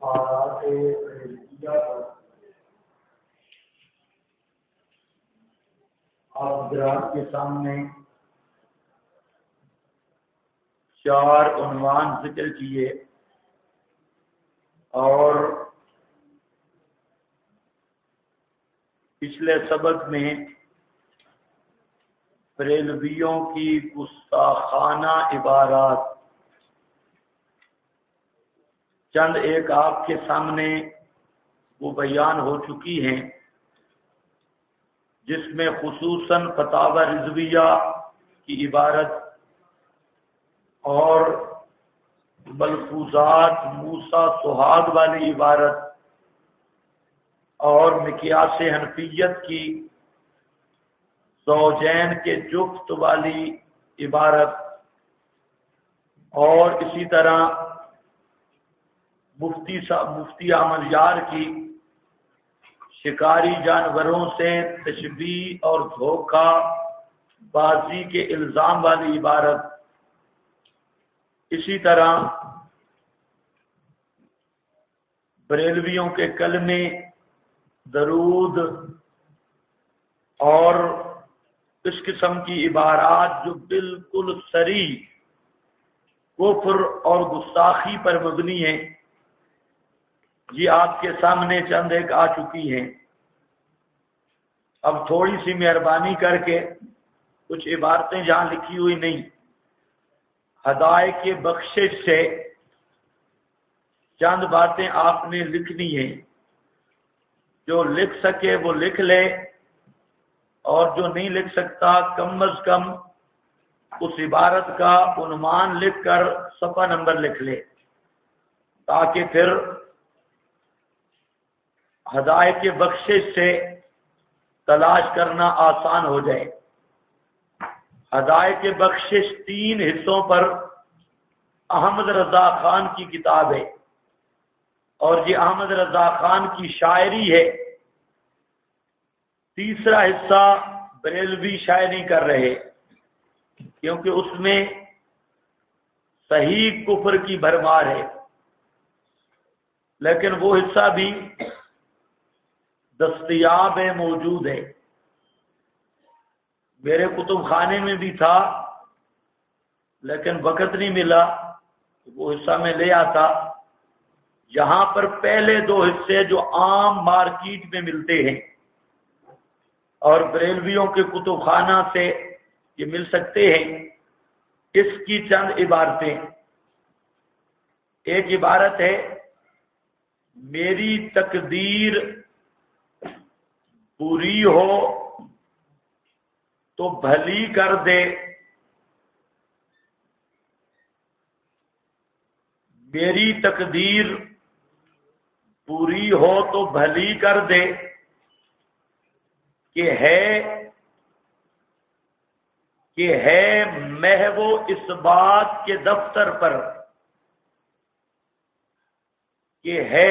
حالات ریاضیہ پر آپ حضرات کے سامنے 4 عنوان ذکر کیے اور پچھلے سبق میں بریلویوں کی گستاخانہ عبارات چند ایک آپ کے سامنے وہ بیان ہو چکی ہیں، جس میں خصوصاً فتاوی رضویہ کی عبارت اور ملفوظات موسیٰ سہاگ والی عبارت اور مقیاس حنفیت کی زوجین کے جفت والی عبارت اور اسی طرح مفتی احمد یار کی شکاری جانوروں سے تشبیہ اور دھوکہ بازی کے الزام والی عبارت، اسی طرح بریلویوں کے کلمے، درود اور اس قسم کی عبارات جو بالکل صریح کفر اور گستاخی پر مبنی ہیں، یہ آپ کے سامنے چند ایک آ چکی ہیں۔ اب تھوڑی سی مہربانی کر کے کچھ عبارتیں جہاں لکھی ہوئی نہیں، ہدایت کی بخشش سے چند باتیں آپ نے لکھنی ہیں، جو لکھ سکے وہ لکھ لے اور جو نہیں لکھ سکتا کم از کم اس عبارت کا عنوان لکھ کر صفحہ نمبر لکھ لے، تاکہ پھر ہدایت کی بخشش سے تلاش کرنا آسان ہو جائے۔ ہدایت کی بخشش 3 حصوں پر احمد رضا خان کی کتاب ہے، اور یہ احمد رضا خان کی شاعری ہے۔ تیسرا حصہ بریلوی شاعری کر رہے، کیونکہ اس میں صحیح کفر کی بھرمار ہے، لیکن وہ حصہ بھی دستیاب ہے، موجود ہے۔ میرے کتب خانے میں بھی تھا، لیکن وقت نہیں ملا، وہ حصہ میں لے آتا۔ یہاں پر پہلے 2 حصے جو عام مارکیٹ میں ملتے ہیں اور بریلویوں کے کتب خانہ سے یہ مل سکتے ہیں، اس کی چند عبارتیں۔ ایک عبارت ہے، میری تقدیر بری ہو تو بھلی کر دے، میری تقدیر بری ہو تو بھلی کر دے، کہ ہے محو اس بات کے دفتر پر، کہ ہے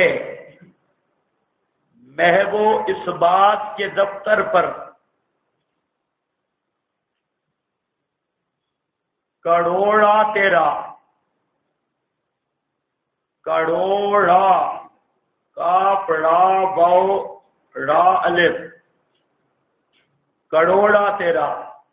محو اس بات کے دفتر پر کڑوڑا تیرا، کڑوڑا کاف را واو را الف، کڑوڑا تیرا۔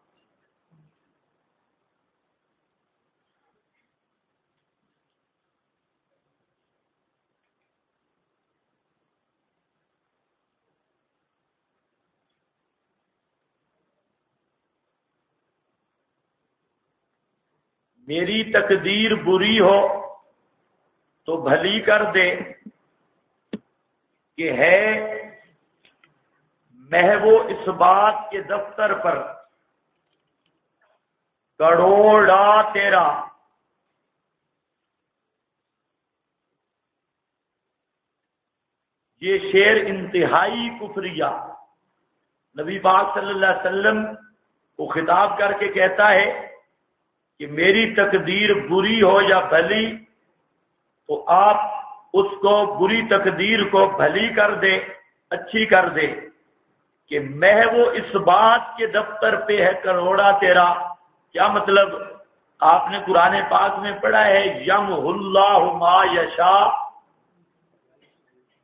میری تقدیر بری ہو تو بھلی کر دے، کہ ہے محو اس بات کے دفتر پر کڑوڑا تیرا۔ یہ شعر انتہائی کفریہ نبی پاک صلی اللہ علیہ وسلم کو خطاب کر کے کہتا ہے کہ میری تقدیر بری ہو یا بھلی تو آپ اس کو بری تقدیر کو بھلی کر دے، اچھی کر دے، کہ محو اس بات کے دفتر پہ ہے کروڑا تیرا۔ کیا مطلب؟ آپ نے قرآن پاک میں پڑھا ہے یمحو اللہ ما یشاء،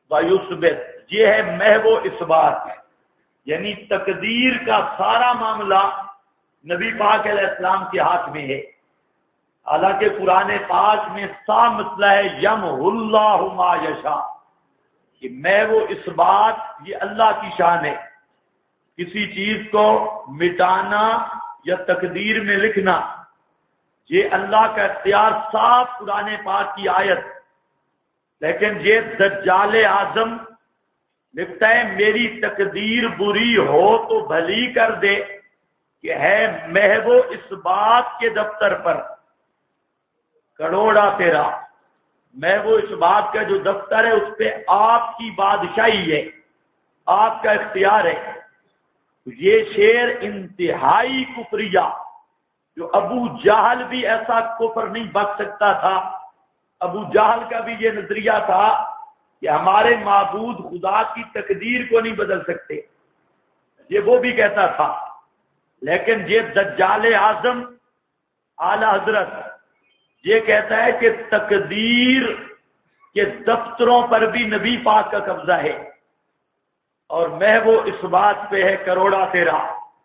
وَيُثْبِتُ، یہ ہے محض و اثبات، یعنی تقدیر کا سارا معاملہ نبی پاک علیہ السلام کے ہاتھ میں ہے۔ حالانکہ قرآن پاک میں صاف مسئلہ ہے یمحو اللہ ما یشاء، کہ محض و اثبات یہ اللہ کی شان ہے۔ کسی چیز کو مٹانا یا تقدیر میں لکھنا یہ اللہ کا اختیار، صاف قرآن پاک کی آیت۔ لیکن یہ دجال اعظم لکھتا ہے میری تقدیر بری ہو تو بھلی کر دے، کہ ہے محض و اثبات کے دفتر پر کروڑا تیرا، محض و اثبات کا جو دفتر ہے اس پہ آپ کی بادشاہی ہے، آپ کا اختیار ہے۔ یہ شعر انتہائی کفریہ، جو ابو جہل بھی ایسا کفر نہیں بچ سکتا تھا۔ ابو جہل کا بھی یہ نظریہ تھا کہ ہمارے معبود خدا کی تقدیر کو نہیں بدل سکتے، یہ وہ بھی کہتا تھا۔ لیکن یہ دجال اعظم اعلی حضرت یہ کہتا ہے کہ تقدیر کے دفتروں پر بھی نبی پاک کا قبضہ ہے، اور محض و اثبات پہ ہے کروڑا تیرا۔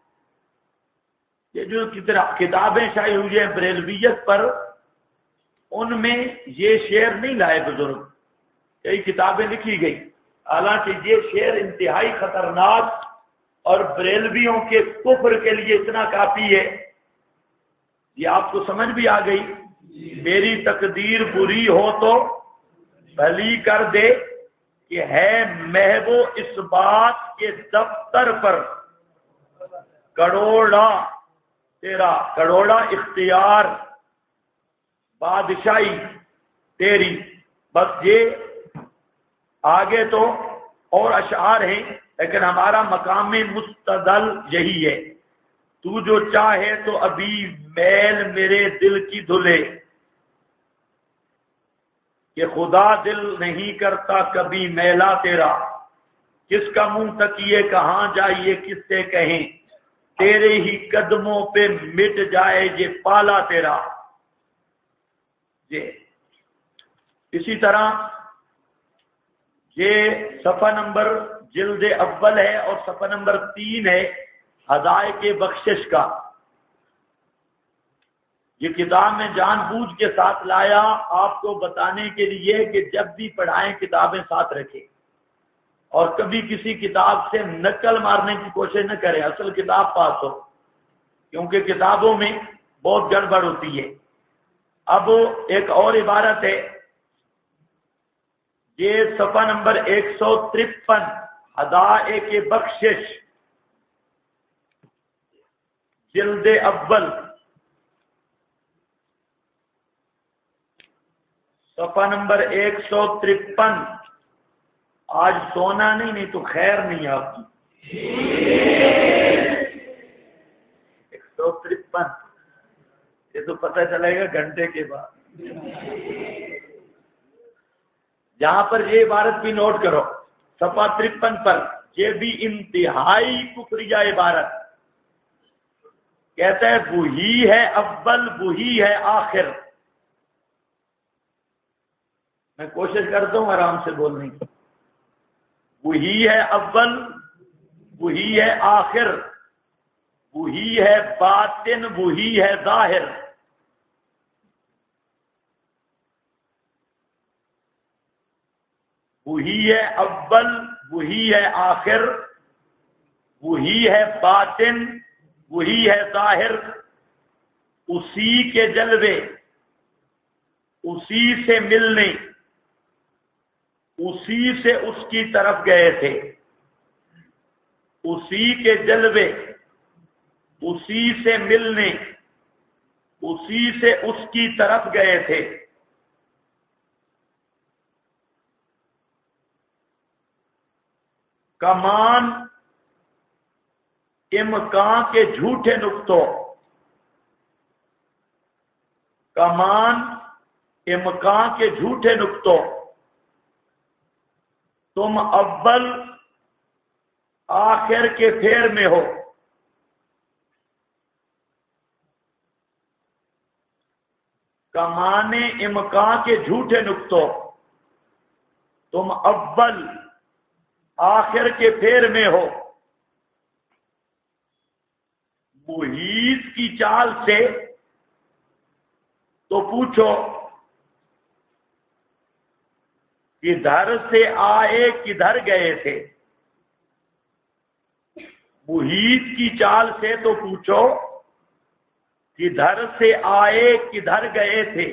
یہ جو کتابیں شائع ہوئی ہیں بریلویت پر، ان میں یہ شعر نہیں لائے بزرگ، کئی کتابیں لکھی گئی، حالانکہ یہ شعر انتہائی خطرناک اور بریلویوں کے کفر کے لیے اتنا کافی ہے۔ یہ آپ کو سمجھ بھی آ گئی، میری تقدیر بری ہو تو بھلی کر دے، کہ ہے محض و اثبات کے دفتر پر کروڑا تیرا، کروڑا اختیار، بادشاہی تیری۔ بس یہ آگے تو اور اشعار ہیں، لیکن ہمارا مقام مستدل یہی ہے۔ تو جو چاہے تو ابھی میل میرے دل کی دھلے، کہ خدا دل نہیں کرتا کبھی میلا تیرا، کس کا منہ تکیے کہاں جائیے کس سے کہیں، تیرے ہی قدموں پہ مٹ جائے یہ پالا تیرا۔ یہ اسی طرح یہ صفحہ نمبر جلد اول ہے اور صفحہ نمبر 3 ہے ہدایت بخشش کا۔ یہ کتاب میں جان بوجھ کے ساتھ لایا آپ کو بتانے کے لیے کہ جب بھی پڑھائیں کتابیں ساتھ رکھیں، اور کبھی کسی کتاب سے نقل مارنے کی کوشش نہ کریں، اصل کتاب پاس ہو، کیونکہ کتابوں میں بہت گڑبڑ ہوتی ہے۔ اب ایک اور عبارت ہے، یہ صفحہ نمبر 153 ہدایت بخشش جلد اول، صفحہ نمبر 153۔ آج سونا نہیں تو خیر نہیں آپ کی۔ 153 یہ تو پتہ چلے گا گھنٹے کے بعد۔ جہاں پر یہ عبارت بھی نوٹ کرو، صفحہ 53 پر، یہ بھی انتہائی کفریہ عبارت، کہتا ہے وہی ہے اول وہی ہے آخر۔ میں کوشش کرتا ہوں آرام سے بولنے کی۔ وہی ہے اول وہی ہے آخر، وہی ہے باطن وہی ہے ظاہر، وہی ہے اول وہی ہے آخر، وہی ہے باطن وہی ہے ظاہر، اسی کے جلوے اسی سے ملنے اسی سے اس کی طرف گئے تھے، اسی کے جلوے اسی سے ملنے اسی سے اس کی طرف گئے تھے۔ کمان امکان کے جھوٹے نقطوں، کمان امکان کے جھوٹے نقطوں، تم اول آخر کے پھیر میں ہو، کمان امکان کے جھوٹے نقطوں، تم اول آخر کے پھیر میں ہو، محیط کی چال سے تو پوچھو کدھر سے آئے کدھر گئے تھے، محیط کی چال سے تو پوچھو کدھر سے آئے کدھر گئے تھے۔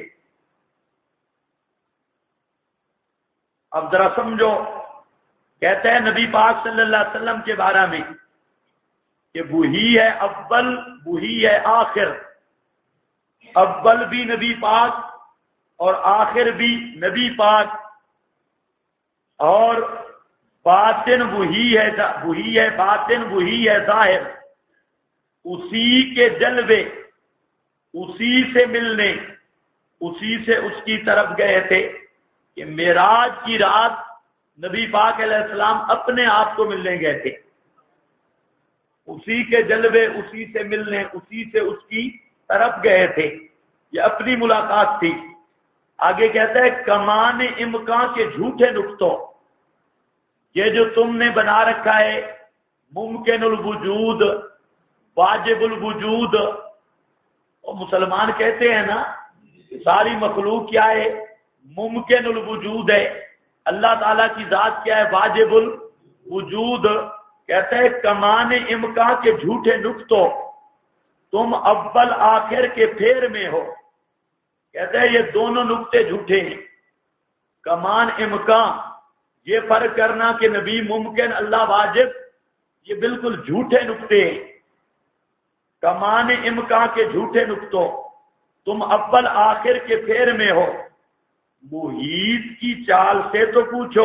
اب ذرا سمجھو، کہتے ہیں نبی پاک صلی اللہ علیہ وسلم کے بارے میں کہ وہی ہے اول وہی ہے آخر، اول بھی نبی پاک اور آخر بھی نبی پاک، اور باطن وہی ہے باطن وہی ہے ظاہر، اسی کے جلوے اسی سے ملنے اسی سے اس کی طرف گئے تھے کہ معراج کی رات نبی پاک علیہ السلام اپنے آپ کو ملنے گئے تھے، اسی کے جلوے اسی سے ملنے اسی سے اس کی طرف گئے تھے، یہ اپنی ملاقات تھی۔ آگے کہتا ہے کمان امکان کے جھوٹے نقطوں، یہ جو تم نے بنا رکھا ہے ممکن الوجود واجب الوجود، اور مسلمان کہتے ہیں نا ساری مخلوق کیا ہے، ممکن الوجود ہے، اللہ تعالیٰ کی ذات کیا ہے، واجب الوجود۔ کہتے ہیں کمان امکان کے جھوٹے نقطوں، تم اول آخر کے پھیر میں ہو۔ کہتے ہیں یہ دونوں نقطے جھوٹے ہیں، کمان امکان، یہ فرق کرنا کہ نبی ممکن اللہ واجب، یہ بالکل جھوٹے نقطے ہیں، کمان امکان کے جھوٹے نقطوں، تم اول آخر کے پھیر میں ہو، محیط کی چال سے تو پوچھو،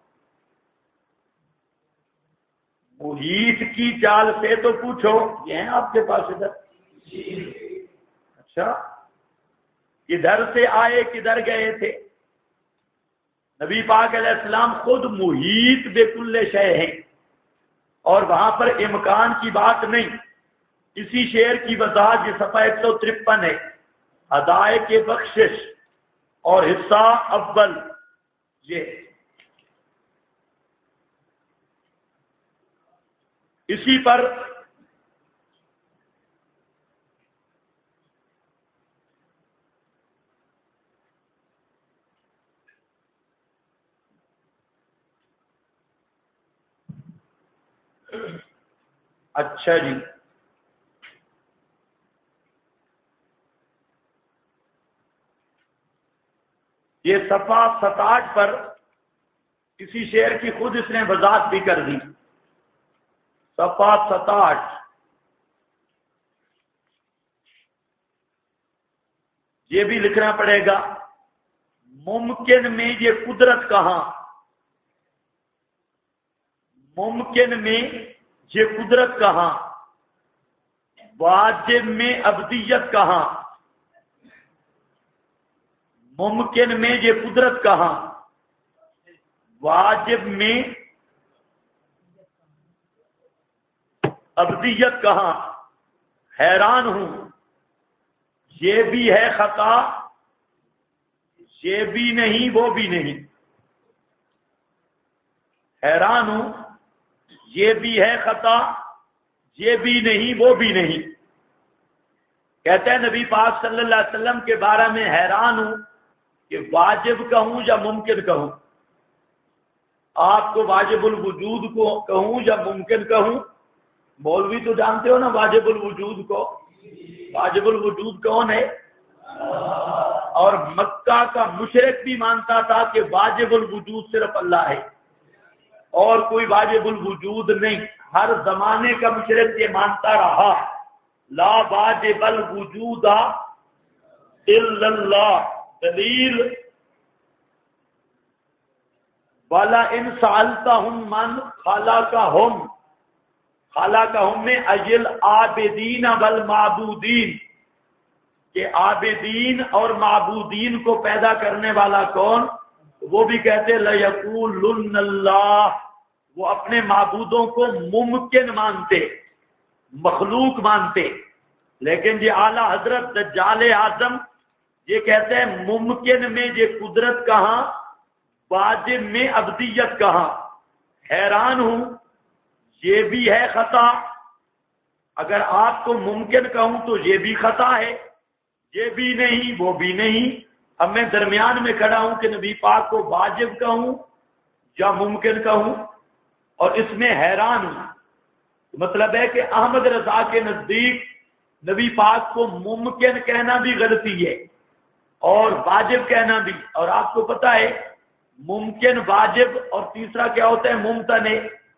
محیط کی چال سے تو پوچھو، یہ ہیں آپ کے پاس ادھر؟ اچھا، کدھر سے آئے کدھر گئے تھے؟ نبی پاک علیہ السلام خود محیط بکل شے ہیں، اور وہاں پر امکان کی بات نہیں۔ اسی شعر کی وضاحت یہ صفحہ 153 ہے، ادائے کے بخشش اور حصہ اول، یہ اسی پر اچھا جی، یہ صفحہ 67 پر کسی شعر کی خود اس نے وضاحت بھی کر دی، صفحہ 67، یہ بھی لکھنا پڑے گا، ممکن میں یہ قدرت کہاں، ممکن میں یہ قدرت کہاں، واجب میں ابدیت کہاں، ممکن میں یہ قدرت کہاں، واجب میں ابدیت کہاں، حیران ہوں، یہ بھی ہے خطا، یہ بھی نہیں وہ بھی نہیں، حیران ہوں، یہ بھی ہے خطا، یہ بھی نہیں وہ بھی نہیں۔ کہتے ہیں نبی پاک صلی اللہ علیہ وسلم کے بارے میں حیران ہوں کہ واجب کہوں یا ممکن کہوں، آپ کو واجب الوجود کو کہوں یا ممکن کہوں؟ مولوی تو جانتے ہو نا واجب الوجود کو، واجب الوجود کون ہے؟ اور مکہ کا مشرک بھی مانتا تھا کہ واجب الوجود صرف اللہ ہے اور کوئی واجب الوجود نہیں، ہر زمانے کا مشرک یہ مانتا رہا، لا واجب الوجود الا اللہ، دلیل والا ان سالتہم من خلقہم، خلقہم میں اجل عابدین والمعبودین، کہ عابدین اور معبودین کو پیدا کرنے والا کون؟ وہ بھی کہتے لَيَقُولُنَّ اللَّهُ، وہ اپنے معبودوں کو ممکن مانتے، مخلوق مانتے، لیکن یہ اعلیٰ حضرت دجال اعظم یہ کہتے ہیں ممکن میں یہ قدرت کہاں، واجب میں ابدیت کہا، حیران ہوں، یہ بھی ہے خطا۔ اگر آپ کو ممکن کہوں تو یہ بھی خطا ہے، یہ بھی نہیں وہ بھی نہیں، اب میں درمیان میں کھڑا ہوں کہ نبی پاک کو واجب کہوں یا ممکن کہوں، اور اس میں حیران ہوں۔ مطلب ہے کہ احمد رضا کے نزدیک نبی پاک کو ممکن کہنا بھی غلطی ہے اور واجب کہنا بھی، اور آپ کو پتہ ہے ممکن واجب اور تیسرا کیا ہوتا ہے؟ ممتنع۔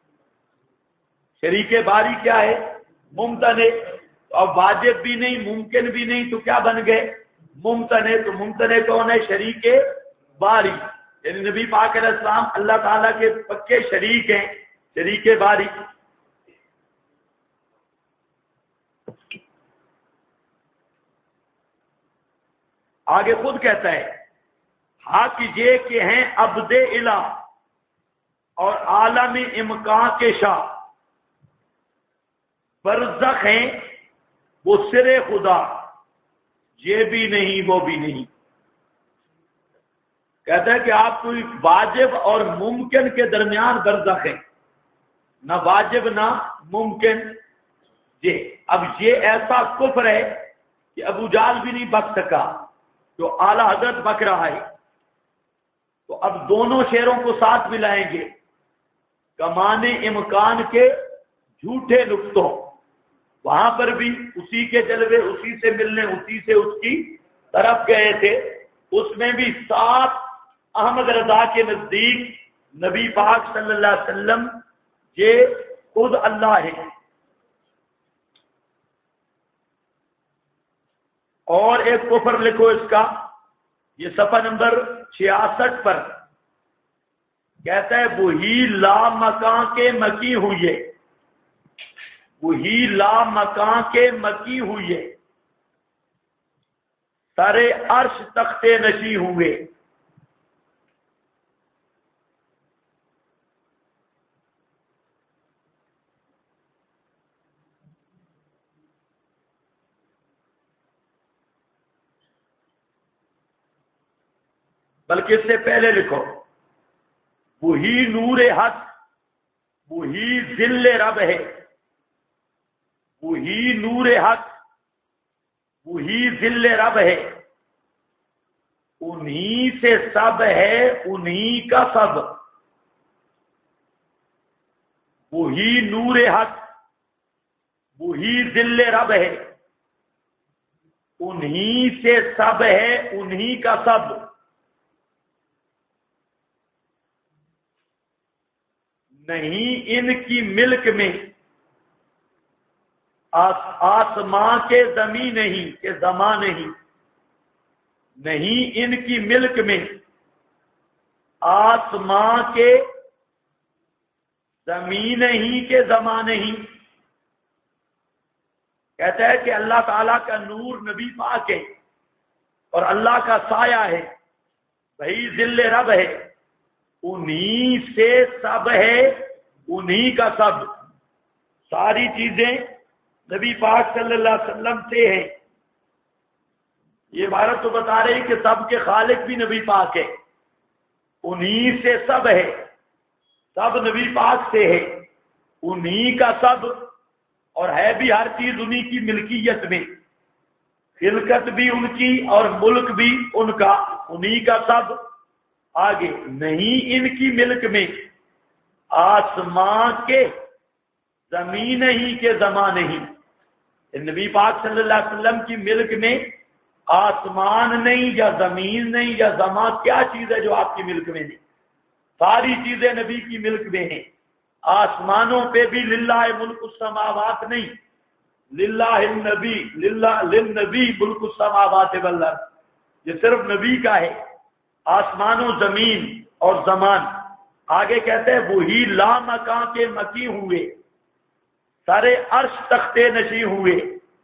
شریک باری کیا ہے؟ ممتنع۔ اب واجب بھی نہیں ممکن بھی نہیں تو کیا بن گئے؟ ممتنع۔ تو ممتنع کون ہے؟ شریک باری، یعنی نبی پاک علیہ السلام اللہ تعالیٰ کے پکے شریک ہیں، شریک باری۔ آگے خود کہتا ہے حق یہ کہ ہیں عبد الہ اور عالم امکان کے شاہ، برزخ ہیں وہ سر خدا، یہ بھی نہیں وہ بھی نہیں۔ کہتا ہے کہ آپ کوئی واجب اور ممکن کے درمیان برزخ ہیں، نہ واجب نہ ممکن۔ اب یہ ایسا کفر ہے کہ ابو جہل بھی نہیں بک سکا، جو اعلیٰ حضرت بک رہا ہے۔ تو اب دونوں شعروں کو ساتھ ملائیں گے، کمان امکان کے جھوٹے نقطوں، وہاں پر بھی اسی کے جلوے، اسی سے ملنے، اسی سے اس کی طرف گئے تھے، اس میں بھی صاف احمد رضا کے نزدیک نبی پاک صلی اللہ علیہ وسلم یہ خود اللہ ہے۔ اور ایک کفر لکھو اس کا، یہ صفحہ نمبر 66 پر کہتا ہے وہی لا مکان کے مکی ہوئے، وہی لا مکان کے مکی ہوئے، سارے عرش تختے نشی ہوئے۔ بلکہ اس سے پہلے لکھو وہی نور حق، وہی ذل رب ہے، وہی نور حق، وہی ذل رب ہے، انہی سے سب ہے انہی کا سب، وہی نور حق، وہی ذل رب ہے، انہی سے سب ہے انہی کا سب۔ نہیں ان کی ملک میں آسماں کے زمین نہیں کہ زمان نہیں، نہیں ان کی ملک میں آسماں کے زمین نہیں کہ زمان نہیں۔ کہتا ہے کہ اللہ تعالیٰ کا نور نبی پاک ہے اور اللہ کا سایہ ہے، وہی ذل رب ہے، انہی سے سب ہے انہی کا سب۔ ساری چیزیں نبی پاک صلی اللہ علیہ وسلم سے ہیں۔ یہ عبارت تو بتا رہی کہ سب کے خالق بھی نبی پاک ہے، انہی سے سب ہے، سب نبی پاک سے ہے، انہی کا سب، اور ہے بھی ہر چیز انہی کی ملکیت میں، خلقت بھی ان کی اور ملک بھی ان کا، انہی کا سب۔ آگے نہیں ان کی ملک میں آسمان کے زمین ہی کے زمان نہیں، نبی پاک صلی اللہ علیہ وسلم کی ملک میں آسمان نہیں یا زمین نہیں یا زمان، کیا چیز ہے جو آپ کی ملک میں نہیں؟ ساری چیزیں نبی کی ملک میں ہیں۔ آسمانوں پہ بھی للہ ملک السماوات نہیں، للہ النبی، للہ للنبی ملک السماوات والارض، یہ صرف نبی کا ہے، آسمان و زمین اور زمان۔ آگے کہتے ہیں وہی لا مکان کے مکی ہوئے، سارے عرش تختے نشی ہوئے،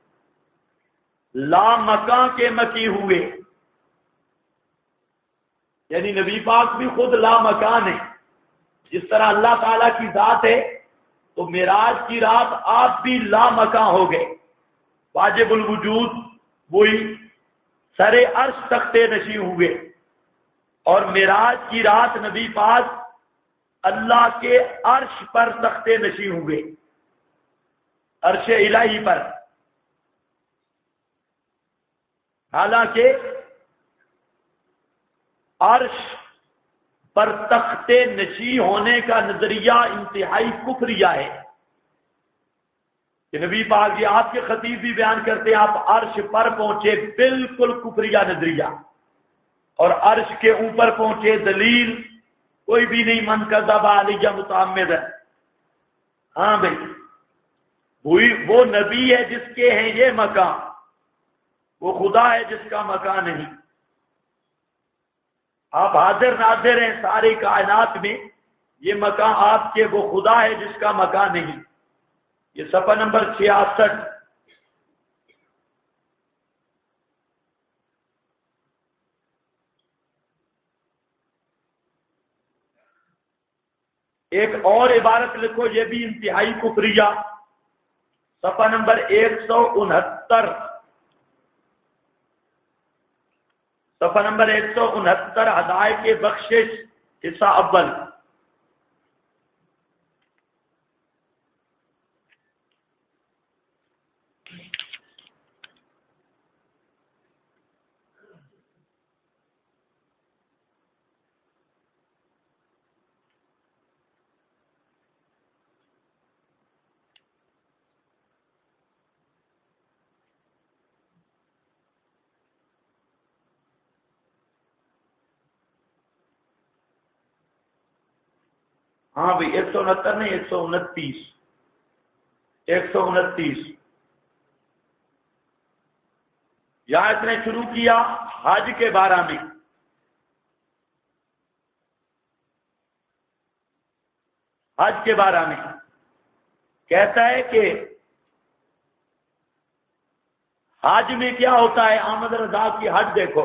لا مکان کے مکی ہوئے، یعنی نبی پاک بھی خود لا مکان ہے۔ جس طرح اللہ تعالیٰ کی ذات ہے تو معراج کی رات آپ بھی لا مکان ہو گئے، واجب الوجود وہی، سارے عرش تختے نشی ہوئے، اور معراج کی رات نبی پاک اللہ کے عرش پر تختے نشین ہوئے، عرش الہی پر. حالانکہ عرش پر تختے نشین ہونے کا نظریہ انتہائی کفریہ ہے کہ نبی پاک یہ آپ کے خطیب بھی بیان کرتے ہیں آپ عرش پر پہنچے، بالکل کفریہ نظریہ. اور عرش کے اوپر پہنچے، دلیل کوئی بھی نہیں، من کذب علیہ متعمدا. ہاں بھائی وہ نبی ہے جس کے ہیں یہ مقام، وہ خدا ہے جس کا مکان نہیں. آپ حاضر ناظر ہیں ساری کائنات میں، یہ مکان آپ کے، وہ خدا ہے جس کا مکان نہیں. یہ صفحہ نمبر 66. ایک اور عبارت لکھو، یہ بھی انتہائی کفریہ، صفحہ نمبر 169. صفحہ نمبر 169، ہدایت کے بخشش حصہ اول. ہاں بھائی 169 نہیں، 129. 129 یہاں اس نے شروع کیا حج کے بارے میں. حج کے بارے میں کہتا ہے کہ حج میں کیا ہوتا ہے. احمد رضا کی حج دیکھو،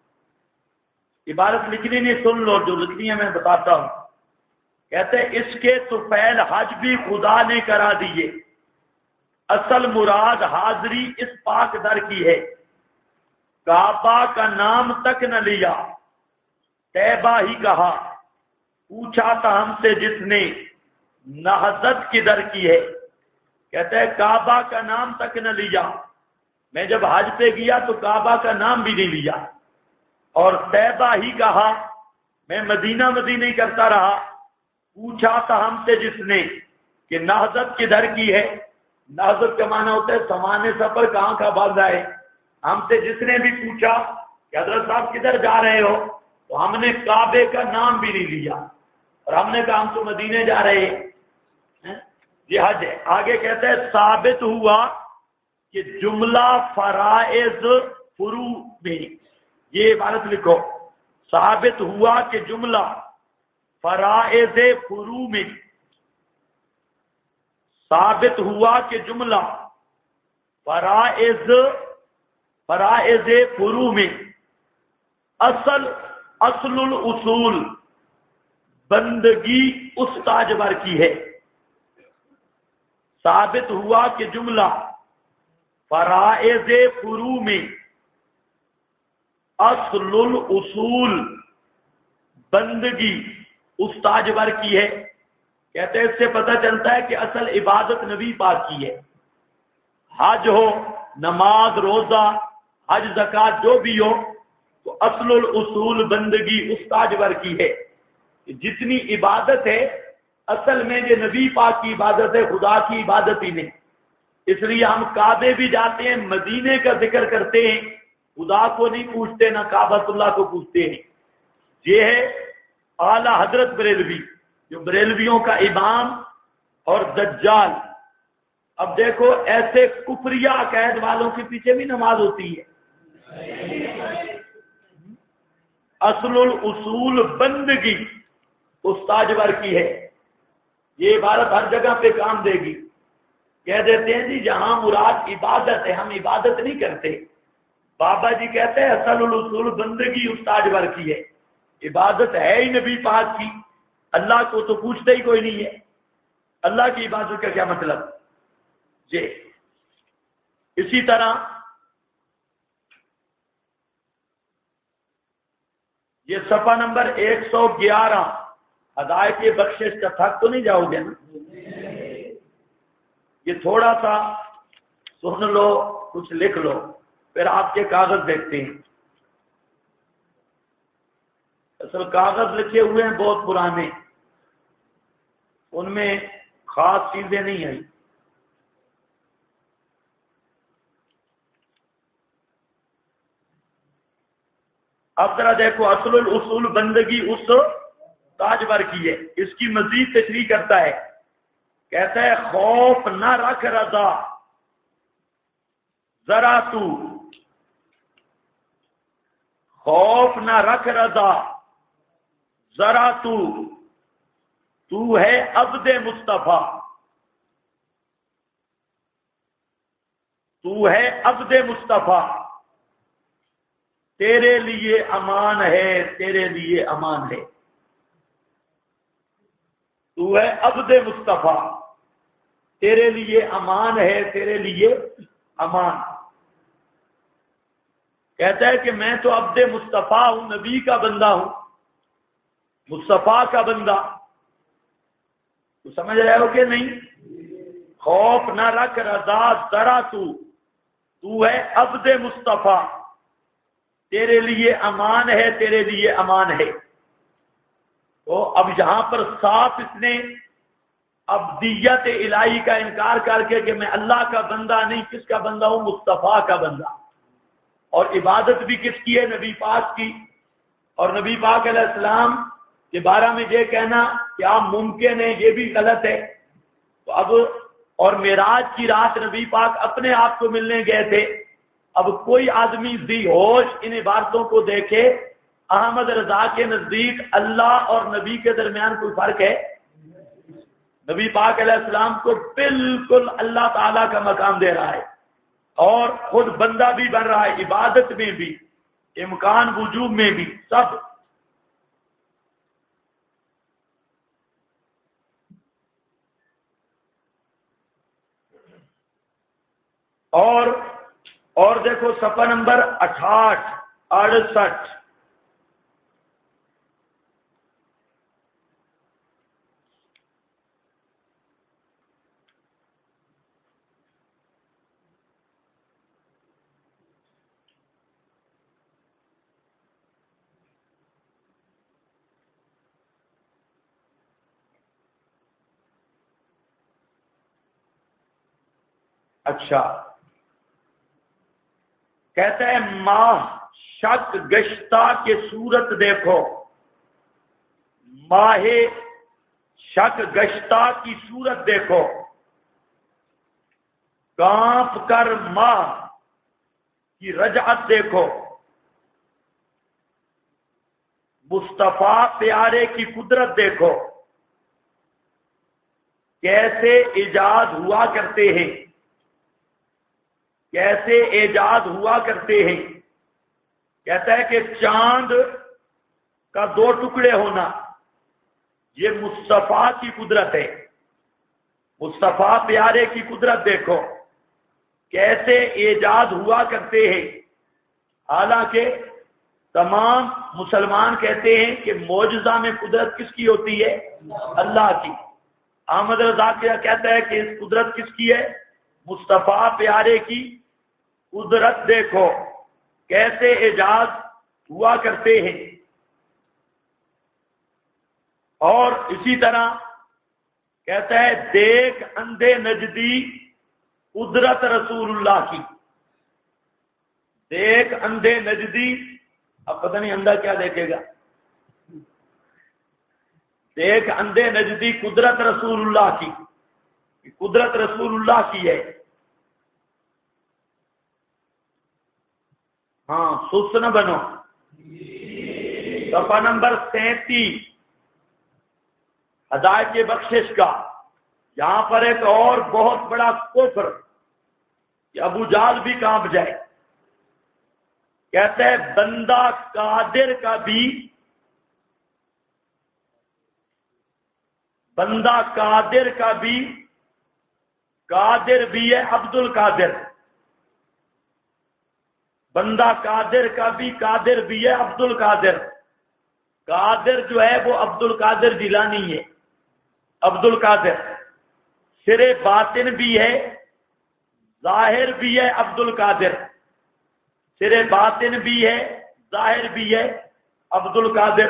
عبارت لکھنی نہیں، سن لو جو لکھنی ہے میں بتاتا ہوں. کہتے ہیں اس کے تو پہل حج بھی خدا نے کرا دیے، اصل مراد حاضری اس پاک در کی ہے. کعبہ کا نام تک نہ لیا، طیبہ ہی کہا، پوچھا تھا ہم سے جس نے، نہضت کی در کی ہے. کہتے ہیں کعبہ کا نام تک نہ لیا، میں جب حج پہ گیا تو کعبہ کا نام بھی نہیں لیا، اور طیبہ ہی کہا، میں مدینہ مدینہ ہی کرتا رہا. پوچھا تھا ہم سے جس نے کہ نہضت کدھر کی ہے. نہضت کا معنی ہوتا ہے سامان سفر کہاں کا بھاگ رہا ہے. ہم سے جس نے بھی پوچھا کہ حضرت صاحب کدھر جا رہے ہو، تو ہم نے کعبے کا نام بھی نہیں لیا، اور ہم نے کہا ہم تو مدینے جا رہے ہیں. یہ حج ہے. آگے کہتے ہیں ثابت ہوا کہ جملہ فرائض فرو میں، یہ عبارت لکھو، ثابت ہوا کہ جملہ فرائض فرو میں، ثابت ہوا کہ جملہ فرائض فرو میں اصل الاصول بندگی اس تاجور کی ہے. ثابت ہوا کہ جملہ فرائض فرو میں اصل الاصول بندگی اس تاجور کی ہے. کہتے ہیں اس سے پتہ چلتا ہے کہ اصل عبادت نبی پاک کی ہے. حج ہو، نماز، روزہ، حج، زکات جو بھی ہو، تو اصل الاصول بندگی اس تاجور کی ہے. جتنی عبادت ہے اصل میں یہ نبی پاک کی عبادت ہے، خدا کی عبادت ہی نہیں. اس لیے ہم کعبے بھی جاتے ہیں، مدینے کا ذکر کرتے ہیں، خدا کو نہیں پوچھتے، نہ کعبۃ اللہ کو پوچھتے ہیں. یہ ہے اعلی حضرت بریلوی، جو بریلویوں کا امام اور دجال. اب دیکھو ایسے کفریہ عقائد والوں کے پیچھے بھی نماز ہوتی ہے. اصل الاصول بندگی اس تاجور کی ہے. یہ عبارت ہر جگہ پہ کام دے گی. کہہ دیتے ہیں جی جہاں مراد عبادت ہے، ہم عبادت نہیں کرتے. بابا جی کہتے ہیں اصل الاصول بندگی اس تاجور کی ہے. عبادت ہے ہی نبی پاک کی، اللہ کو تو پوچھتے ہی کوئی نہیں ہے. اللہ کی عبادت کا کیا مطلب؟ جی اسی طرح یہ صفحہ نمبر 111. ہدایت بخشش کا تھک تو نہیں جاؤ گے نا؟ یہ تھوڑا سا سن لو، کچھ لکھ لو، پھر آپ کے کاغذ دیکھتے ہیں. اصل کاغذ لکھے ہوئے ہیں بہت پرانے، ان میں خاص چیزیں نہیں آئی. اب ذرا دیکھو، اصل الاصول بندگی اس تاجور کی ہے. اس کی مزید تشریح کرتا ہے، کہتا ہے خوف نہ رکھ رضا ذرا تو، خوف نہ رکھ رضا ذرا تو ہے عبد مصطفیٰ، تو ہے عبد مصطفیٰ، تیرے لیے امان ہے، تیرے لیے امان ہے. تو ہے عبد مصطفیٰ، تیرے لیے امان ہے، تیرے لیے امان. کہتا ہے کہ میں تو عبد مصطفیٰ ہوں، نبی کا بندہ ہوں، مصطفیٰ کا بندہ. تو سمجھ رہے ہو کہ نہیں؟ خوف نہ رکھ رضا ذرا تو ہے عبد مصطفیٰ، تیرے لیے امان ہے، تیرے لیے امان ہے. تو اب یہاں پر صاف اس نے ابدیت الہی کا انکار کر کے کہ میں اللہ کا بندہ نہیں، کس کا بندہ ہوں؟ مصطفیٰ کا بندہ. اور عبادت بھی کس کی ہے؟ نبی پاک کی. اور نبی پاک علیہ السلام کے بارے میں یہ کہنا کیا ممکن ہے؟ یہ بھی غلط ہے. تو اب اور معراج کی رات نبی پاک اپنے آپ کو ملنے گئے تھے. اب کوئی آدمی ذی ہوش ان عبارتوں کو دیکھے، احمد رضا کے نزدیک اللہ اور نبی کے درمیان کوئی فرق ہے؟ نبی پاک علیہ السلام کو بالکل اللہ تعالیٰ کا مقام دے رہا ہے، اور خود بندہ بھی بن رہا ہے، عبادت میں بھی، امکان وجوب میں بھی، سب. اور دیکھو صفحہ نمبر 68. اچھا، کہتا ہے ماہ شک گشتہ کے صورت دیکھو، ماہ شک گشتہ کی صورت دیکھو، کانپ کر ماہ کی رجعت دیکھو، مصطفیٰ پیارے کی قدرت دیکھو، کیسے ایجاد ہوا کرتے ہیں، کیسے ایجاد ہوا کرتے ہیں. کہتا ہے کہ چاند کا 2 ٹکڑے ہونا یہ مصطفیٰ کی قدرت ہے. مصطفیٰ پیارے کی قدرت دیکھو کیسے ایجاد ہوا کرتے ہیں. حالانکہ تمام مسلمان کہتے ہیں کہ معجزہ میں قدرت کس کی ہوتی ہے؟ اللہ کی. احمد رضا کہتا ہے کہ اس قدرت کس کی ہے؟ مصطفیٰ پیارے کی قدرت دیکھو کیسے ایجاد ہوا کرتے ہیں. اور اسی طرح کہتا ہے دیکھ اندھے نجدی قدرت رسول اللہ کی. دیکھ اندھے نجدی، اب پتہ نہیں اندھا کیا دیکھے گا. دیکھ اندھے نجدی قدرت رسول اللہ کی، قدرت رسول اللہ کی ہے. ہاں سست نہ بنو. صفحہ نمبر 37 ہدایت بخشش کا. یہاں پر ایک اور بہت بڑا کفر کہ ابو جہل بھی کانپ جائے. کہتا ہے بندہ قادر کا بھی، بندہ قادر کا بھی، قادر بھی ہے عبد القادر. بندہ قادر کا بھی، قادر بھی ہے عبد القادر. قادر جو ہے وہ عبد القادر جیلانی ہے. عبد القادر سرے باطن بھی ہے، ظاہر بھی ہے. عبد القادر سرے باطن بھی ہے، ظاہر بھی ہے. عبد القادر.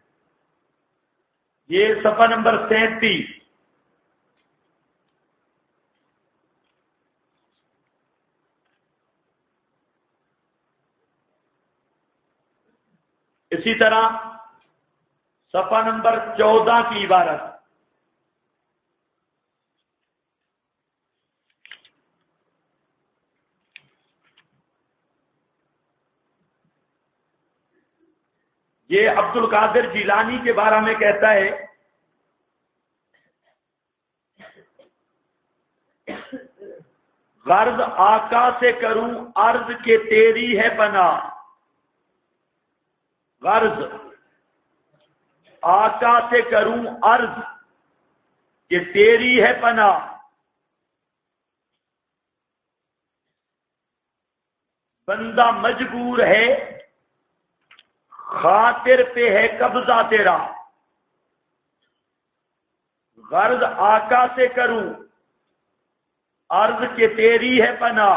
یہ صفحہ نمبر 37. اسی طرح صفحہ نمبر 14 کی عبارت. یہ عبد القادر جیلانی کے بارے میں کہتا ہے غرض آقا سے کروں عرض کہ تیری ہے پناہ. غرض آقا سے کروں عرض کہ تیری ہے پناہ. بندہ مجبور ہے خاطر پہ ہے قبضہ تیرا. غرض آقا سے کروں عرض کہ تیری ہے پناہ.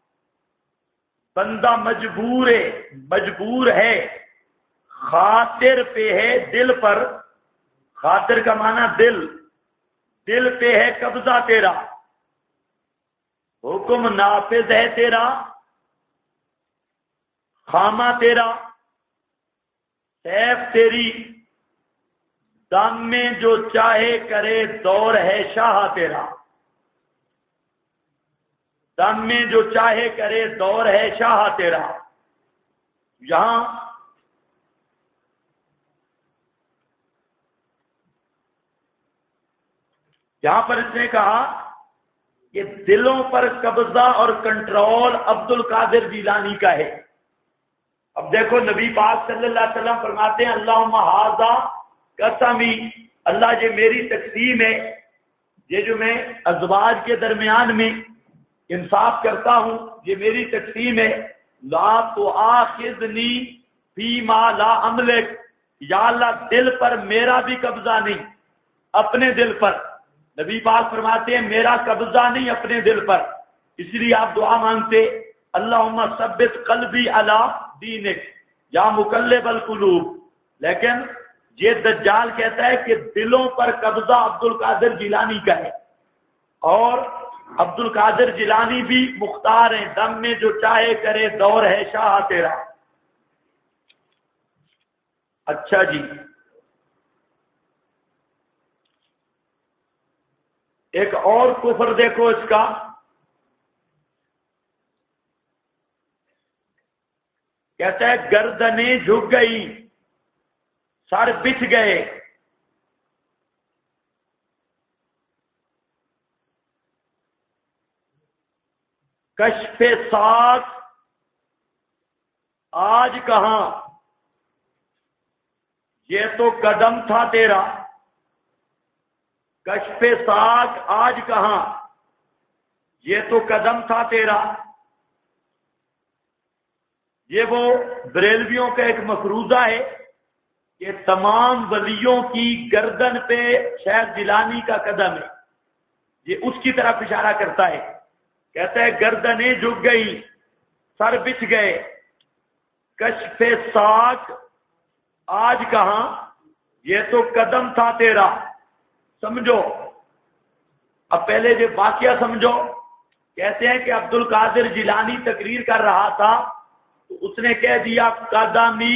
بندہ مجبور ہے خاطر پہ ہے دل پر. خاطر کا معنی دل پہ ہے قبضہ تیرا. حکم نافذ ہے تیرا، خامہ تیرا. سیف تیری دم میں جو چاہے کرے دور ہے شاہ تیرا. دم میں جو چاہے کرے دور ہے شاہ تیرا. یہاں پر اس نے کہا کہ دلوں پر قبضہ اور کنٹرول عبد القادر جیلانی کا ہے. اب دیکھو نبی پاک صلی اللہ علیہ وسلم فرماتے ہیں اللہم ھذا قسمی، اللہ یہ میری تقسیم ہے، یہ جو میں ازواج کے درمیان میں انصاف کرتا ہوں یہ میری تقسیم ہے. لا تؤاخذنی فیما لا املک، یا اللہ دل پر میرا بھی قبضہ نہیں، اپنے دل پر. نبی پاک فرماتے ہیں میرا قبضہ نہیں اپنے دل پر. اس لیے آپ دعا مانگتے اللہم ثبت قلبی علی دینک یا مقلب القلوب. لیکن یہ دجال کہتا ہے کہ دلوں پر قبضہ عبد القادر جیلانی کا ہے، اور عبد القادر جیلانی بھی مختار ہیں. دم میں جو چاہے کرے دور ہے شاہ تیرا. اچھا جی، ایک اور کفر دیکھو اس کا. کہتا ہے گردنیں جھک گئی، سر بچھ گئے. کشف ساق آج کہاں، یہ تو قدم تھا تیرا. کشف ساق آج کہاں، یہ تو قدم تھا تیرا. یہ وہ بریلویوں کا ایک مفروضہ ہے کہ تمام ولیوں کی گردن پہ شیخ جیلانی کا قدم ہے. یہ اس کی طرف اشارہ کرتا ہے. کہتا ہے گردنیں جھک گئی، سر بچھ گئے. کشف ساق آج کہاں، یہ تو قدم تھا تیرا. سمجھو اب پہلے یہ واقعہ سمجھو. کہتے ہیں کہ عبد القادر جیلانی تقریر کر رہا تھا تو اس نے کہہ دیا قدمی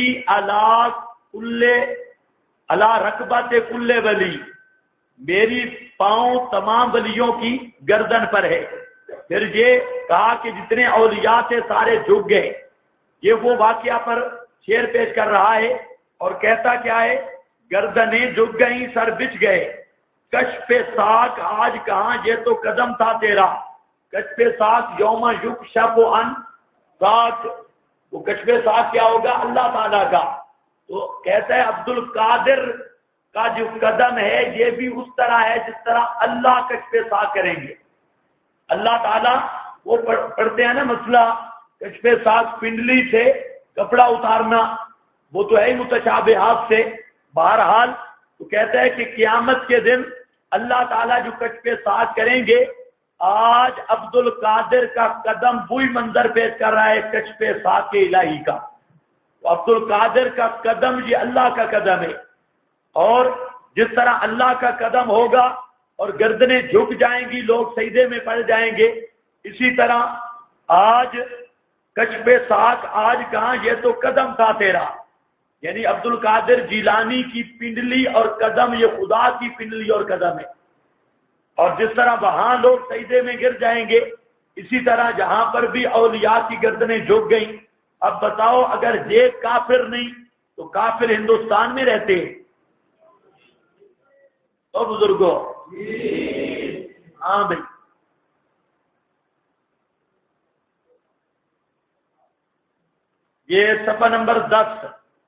علی رکبت کل ولی، میری پاؤں تمام ولیوں کی گردن پر ہے. پھر یہ کہا کہ جتنے اولیاء تھے سارے جھک گئے. یہ وہ واقعہ پر شعر پیش کر رہا ہے اور کہتا کیا ہے گردنیں جھک گئیں سر بچھ گئے. کشف ساق آج کہاں، یہ تو قدم تھا تیرا. کشف ساق یوم یکشف عن ساق، وہ کشف ساق کیا ہوگا اللہ تعالیٰ کا. تو کہتا ہے عبد القادر کا جو قدم ہے یہ بھی اس طرح ہے جس طرح اللہ کشف ساق کریں گے. اللہ تعالیٰ وہ پڑھتے ہیں نا مسئلہ کشف ساق پنڈلی سے کپڑا اتارنا، وہ تو ہے متشابہات سے. بہرحال تو کہتا ہے کہ قیامت کے دن اللہ تعالیٰ جو کشف ساق کریں گے، آج عبد القادر کا قدم وہی منظر پیش کر رہا ہے کشف ساق الہی کا. عبد القادر کا قدم یہ اللہ کا قدم ہے، اور جس طرح اللہ کا قدم ہوگا اور گردنیں جھک جائیں گی، لوگ سجدے میں پڑ جائیں گے، اسی طرح آج کشف ساق آج کہاں، یہ تو قدم تھا تیرا، یعنی عبد القادر جیلانی کی پنڈلی اور قدم یہ خدا کی پنڈلی اور قدم ہے. اور جس طرح وہاں لوگ سجدے میں گر جائیں گے، اسی طرح جہاں پر بھی اولیاء کی گردنیں جھک گئیں. اب بتاؤ اگر یہ کافر نہیں تو کافر ہندوستان میں رہتے ہیں؟ تو بزرگوں ہاں بھائی، یہ صفحہ نمبر 10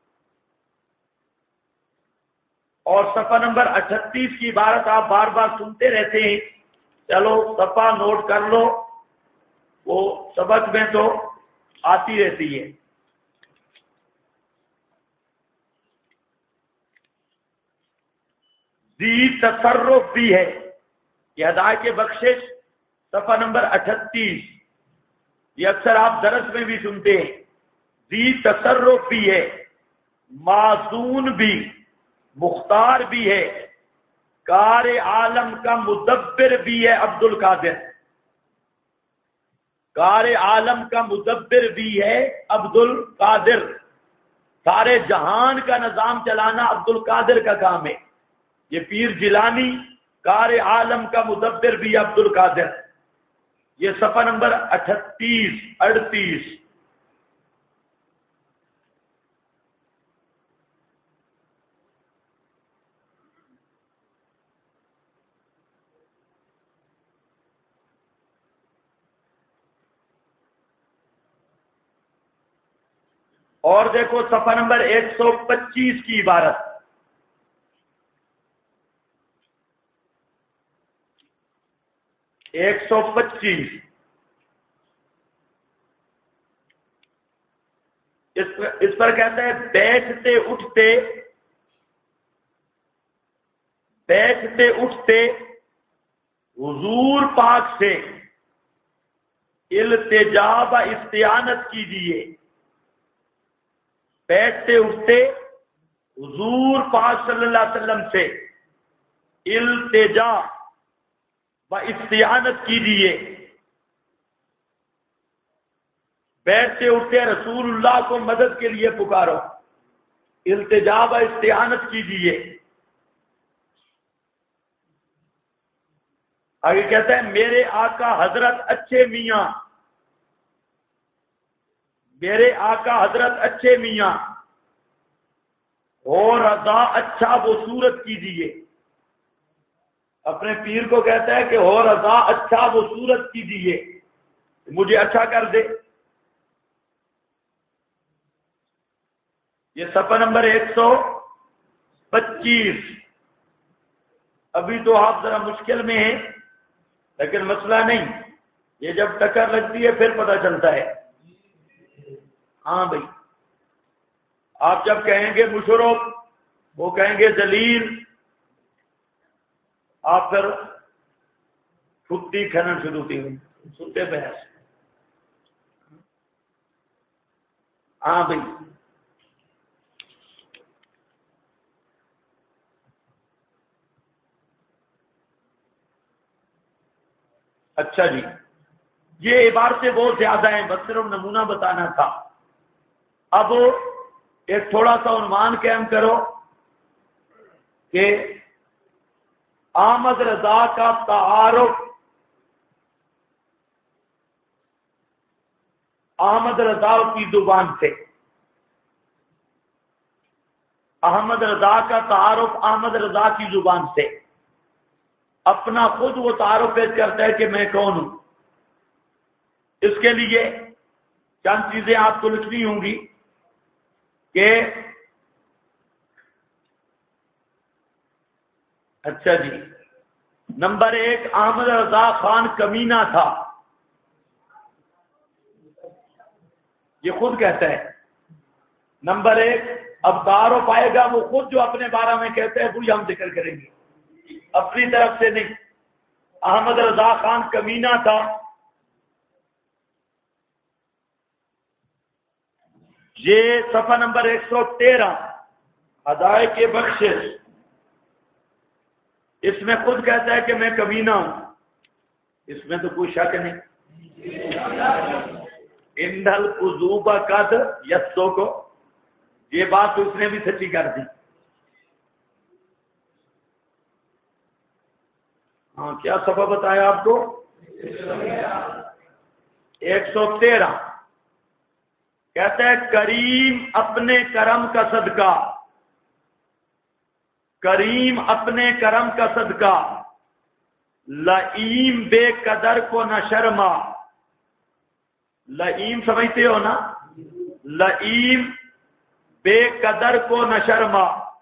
اور صفحہ نمبر 38 کی عبارت آپ بار بار سنتے رہتے ہیں. چلو صفحہ نوٹ کر لو، وہ سبق میں تو آتی رہتی ہے. ذی تصرف بھی ہے، یہ ہدایت بخشش صفحہ نمبر 38، یہ اکثر آپ درس میں بھی سنتے ہیں. ذی تصرف بھی ہے، معزون بھی، مختار بھی ہے، کار عالم کا مدبر بھی ہے عبد القادر. کار عالم کا مدبر بھی ہے عبد القادر. سارے جہان کا نظام چلانا عبد القادر کا کام ہے. یہ پیر جیلانی کار عالم کا مدبر بھی عبد القادر. یہ صفحہ نمبر 38 38. اور دیکھو صفحہ نمبر 125 کی عبارت. 125 اس پر کہتا ہے بیٹھتے اٹھتے حضور پاک سے التجا و استعانت کیجیے. بیٹھتے اٹھتے حضور پاک صلی اللہ علیہ وسلم سے التجا و استعانت کیجیے. بیٹھتے اٹھتے رسول اللہ کو مدد کے لیے پکارو، التجا و استعانت کیجیے. آگے کہتا ہے میرے آقا حضرت اچھے میاں، میرے آقا حضرت اچھے میاں ہو رضا اچھا وہ صورت کیجیے. اپنے پیر کو کہتا ہے کہ ہو رضا اچھا وہ صورت کیجیے، مجھے اچھا کر دے. یہ صفحہ نمبر 125. ابھی تو آپ ذرا مشکل میں ہیں، لیکن مسئلہ نہیں، یہ جب ٹکر لگتی ہے پھر پتہ چلتا ہے. ہاں بھائی، آپ جب کہیں گے مشرف، وہ کہیں گے ذلیل، آپ پھر چھٹی کھنن شروع کی سنتے بحث. ہاں بھائی، اچھا جی، یہ عبارتیں بہت زیادہ ہیں، بس صرف نمونہ بتانا تھا. اب ایک تھوڑا سا عنوان قائم کرو کہ احمد رضا کا تعارف احمد رضا کی زبان سے. احمد رضا کا تعارف احمد رضا کی زبان سے. اپنا خود وہ تعارف پیش کرتا ہے کہ میں کون ہوں. اس کے لیے چند چیزیں آپ کو لکھنی ہوں گی کہ اچھا جی، نمبر 1 احمد رضا خان کمینہ تھا، یہ خود کہتا ہے. نمبر 1 اب تعارف آئے گا وہ خود جو اپنے بارے میں کہتے ہیں وہی ہم ذکر کریں گے، اپنی طرف سے نہیں۔ احمد رضا خان کمینہ تھا، یہ صفحہ نمبر 113 ہدایت بخشش، اس میں خود کہتا ہے کہ میں کمینہ ہوں، اس میں تو کوئی شک نہیں۔ اندل قذوبہ قد یسو کو، یہ بات تو اس نے بھی سچی کر دی۔ ہاں کیا سبب بتایا آپ کو؟ 113 کہتا ہے کریم اپنے کرم کا صدقہ، کریم اپنے کرم کا صدقہ، لئیم بے قدر کو نہ شرما۔ لئیم سمجھتے ہو نا؟ لئیم بے قدر کو نہ شرما،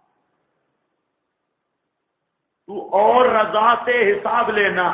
تو اور رضا سے حساب لینا۔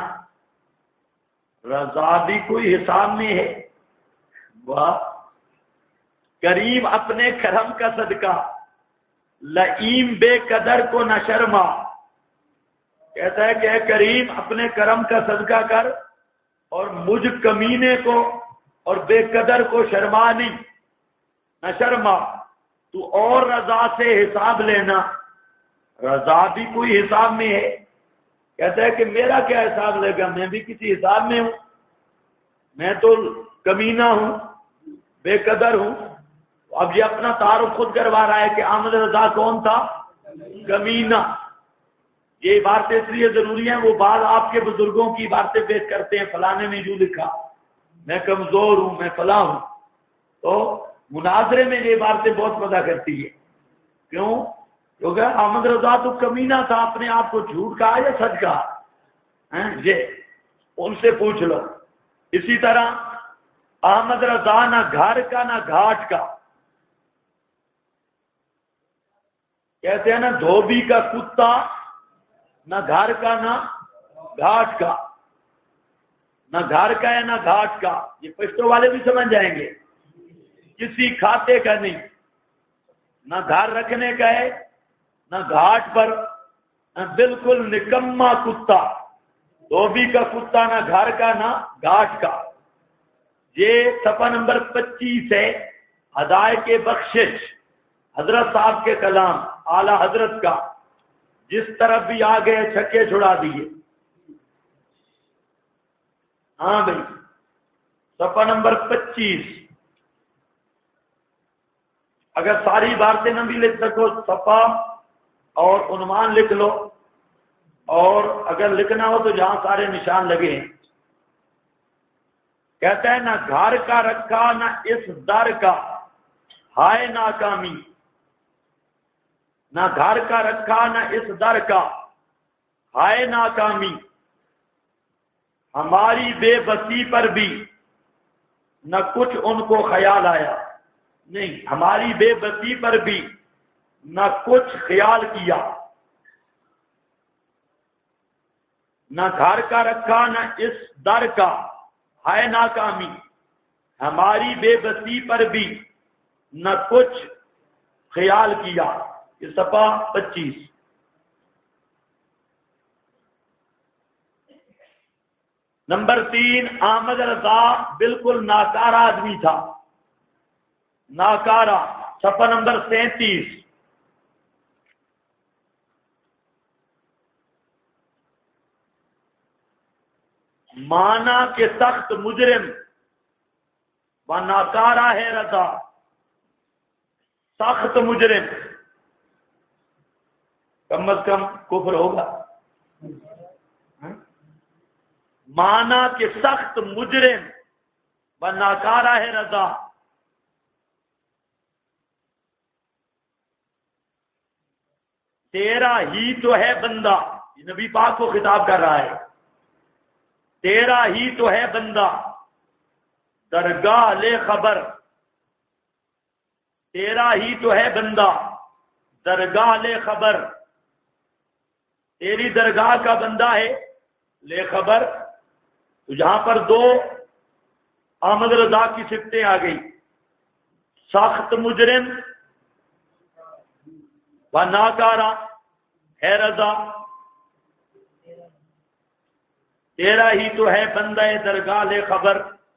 رضا بھی کوئی حساب میں ہے؟ واہ! کریم اپنے کرم کا صدقہ، لئیم بے قدر کو نہ شرما، کہتا ہے کہ اے کریم اپنے کرم کا صدقہ کر اور مجھ کمینے کو اور بے قدر کو شرما نہیں، نہ شرما، تو اور رضا سے حساب لینا۔ رضا بھی کوئی حساب میں ہے؟ کہتا ہے کہ میرا کیا حساب لے گا، میں بھی کسی حساب میں ہوں، میں تو کمینہ ہوں، بے قدر ہوں۔ اب یہ اپنا تعارف خود کروا رہا ہے کہ احمد رضا کون تھا؟ کمینہ۔ یہ عبارتیں اس لیے ضروری ہیں، وہ بعض آپ کے بزرگوں کی عبارتیں پیش کرتے ہیں، فلانے نے یوں لکھا، میں کمزور ہوں، میں فلاں ہوں، تو مناظرے میں یہ عبارتیں بہت مزہ کرتی ہے۔ کیوں؟ کیونکہ احمد رضا تو کمینہ تھا، اپنے آپ کو جھوٹ کہا یا سچ کہا؟ یہ ان سے پوچھ لو۔ اسی طرح احمد رضا نہ گھر کا نہ گھاٹ کا، کہتے ہیں نا دھوبی کا کتا، نہ گھر کا نہ گھاٹ کا، نہ گھر کا ہے نہ گھاٹ کا، یہ پشتو والے بھی سمجھ جائیں گے، کسی کھاتے کا نہیں، نہ گھر رکھنے کا ہے نہ گھاٹ پر، بالکل نکما کتا، دھوبی کا کتا، نہ گھر کا نہ گھاٹ کا۔ یہ صفحہ نمبر 25 ہے، ہدایت بخشش، حضرت صاحب کے کلام، اعلی حضرت کا، جس طرف بھی آ گئے چھکے چھڑا دیے۔ ہاں بھائی، صفحہ نمبر 25، اگر ساری باتیں نہ بھی لکھ سکو صفحہ اور عنوان لکھ لو، اور اگر لکھنا ہو تو جہاں سارے نشان لگے ہیں۔ کہتا ہے نہ گھر کا رکھا نہ اس در کا، ہائے ناکامی، نہ گھر کا رکھا نہ اس در کا، ہائے ناکامی، ہماری بے بسی پر بھی نہ کچھ ان کو خیال آیا، نہیں، ہماری بے بسی پر بھی نہ کچھ خیال کیا، نہ گھر کا رکھا نہ اس در کا، ہائے ناکامی، ہماری بے بسی پر بھی نہ کچھ خیال کیا۔ یہ صفحہ 25۔ نمبر 3، احمد رضا بالکل ناکارہ آدمی تھا، ناکارہ، صفحہ نمبر 37۔ مانا کہ سخت مجرم و ناکارہ ہے رضا، سخت مجرم، کم از کم کفر ہوگا۔ مانا کہ سخت مجرم و ناکارہ ہے رضا، تیرا ہی تو ہے بندہ، یہ نبی پاک کو خطاب کر رہا ہے، تیرا ہی تو ہے بندہ درگاہ لے خبر، تیرا ہی تو ہے بندہ درگاہ لے خبر، تیری درگاہ کا بندہ ہے لے خبر۔ تو جہاں پر دو احمد رضا کی صفتیں آ گئی، سخت مجرم و ناکارا ہے رضا، تیرا ہی تو ہے بندہ درگاہ خبر۔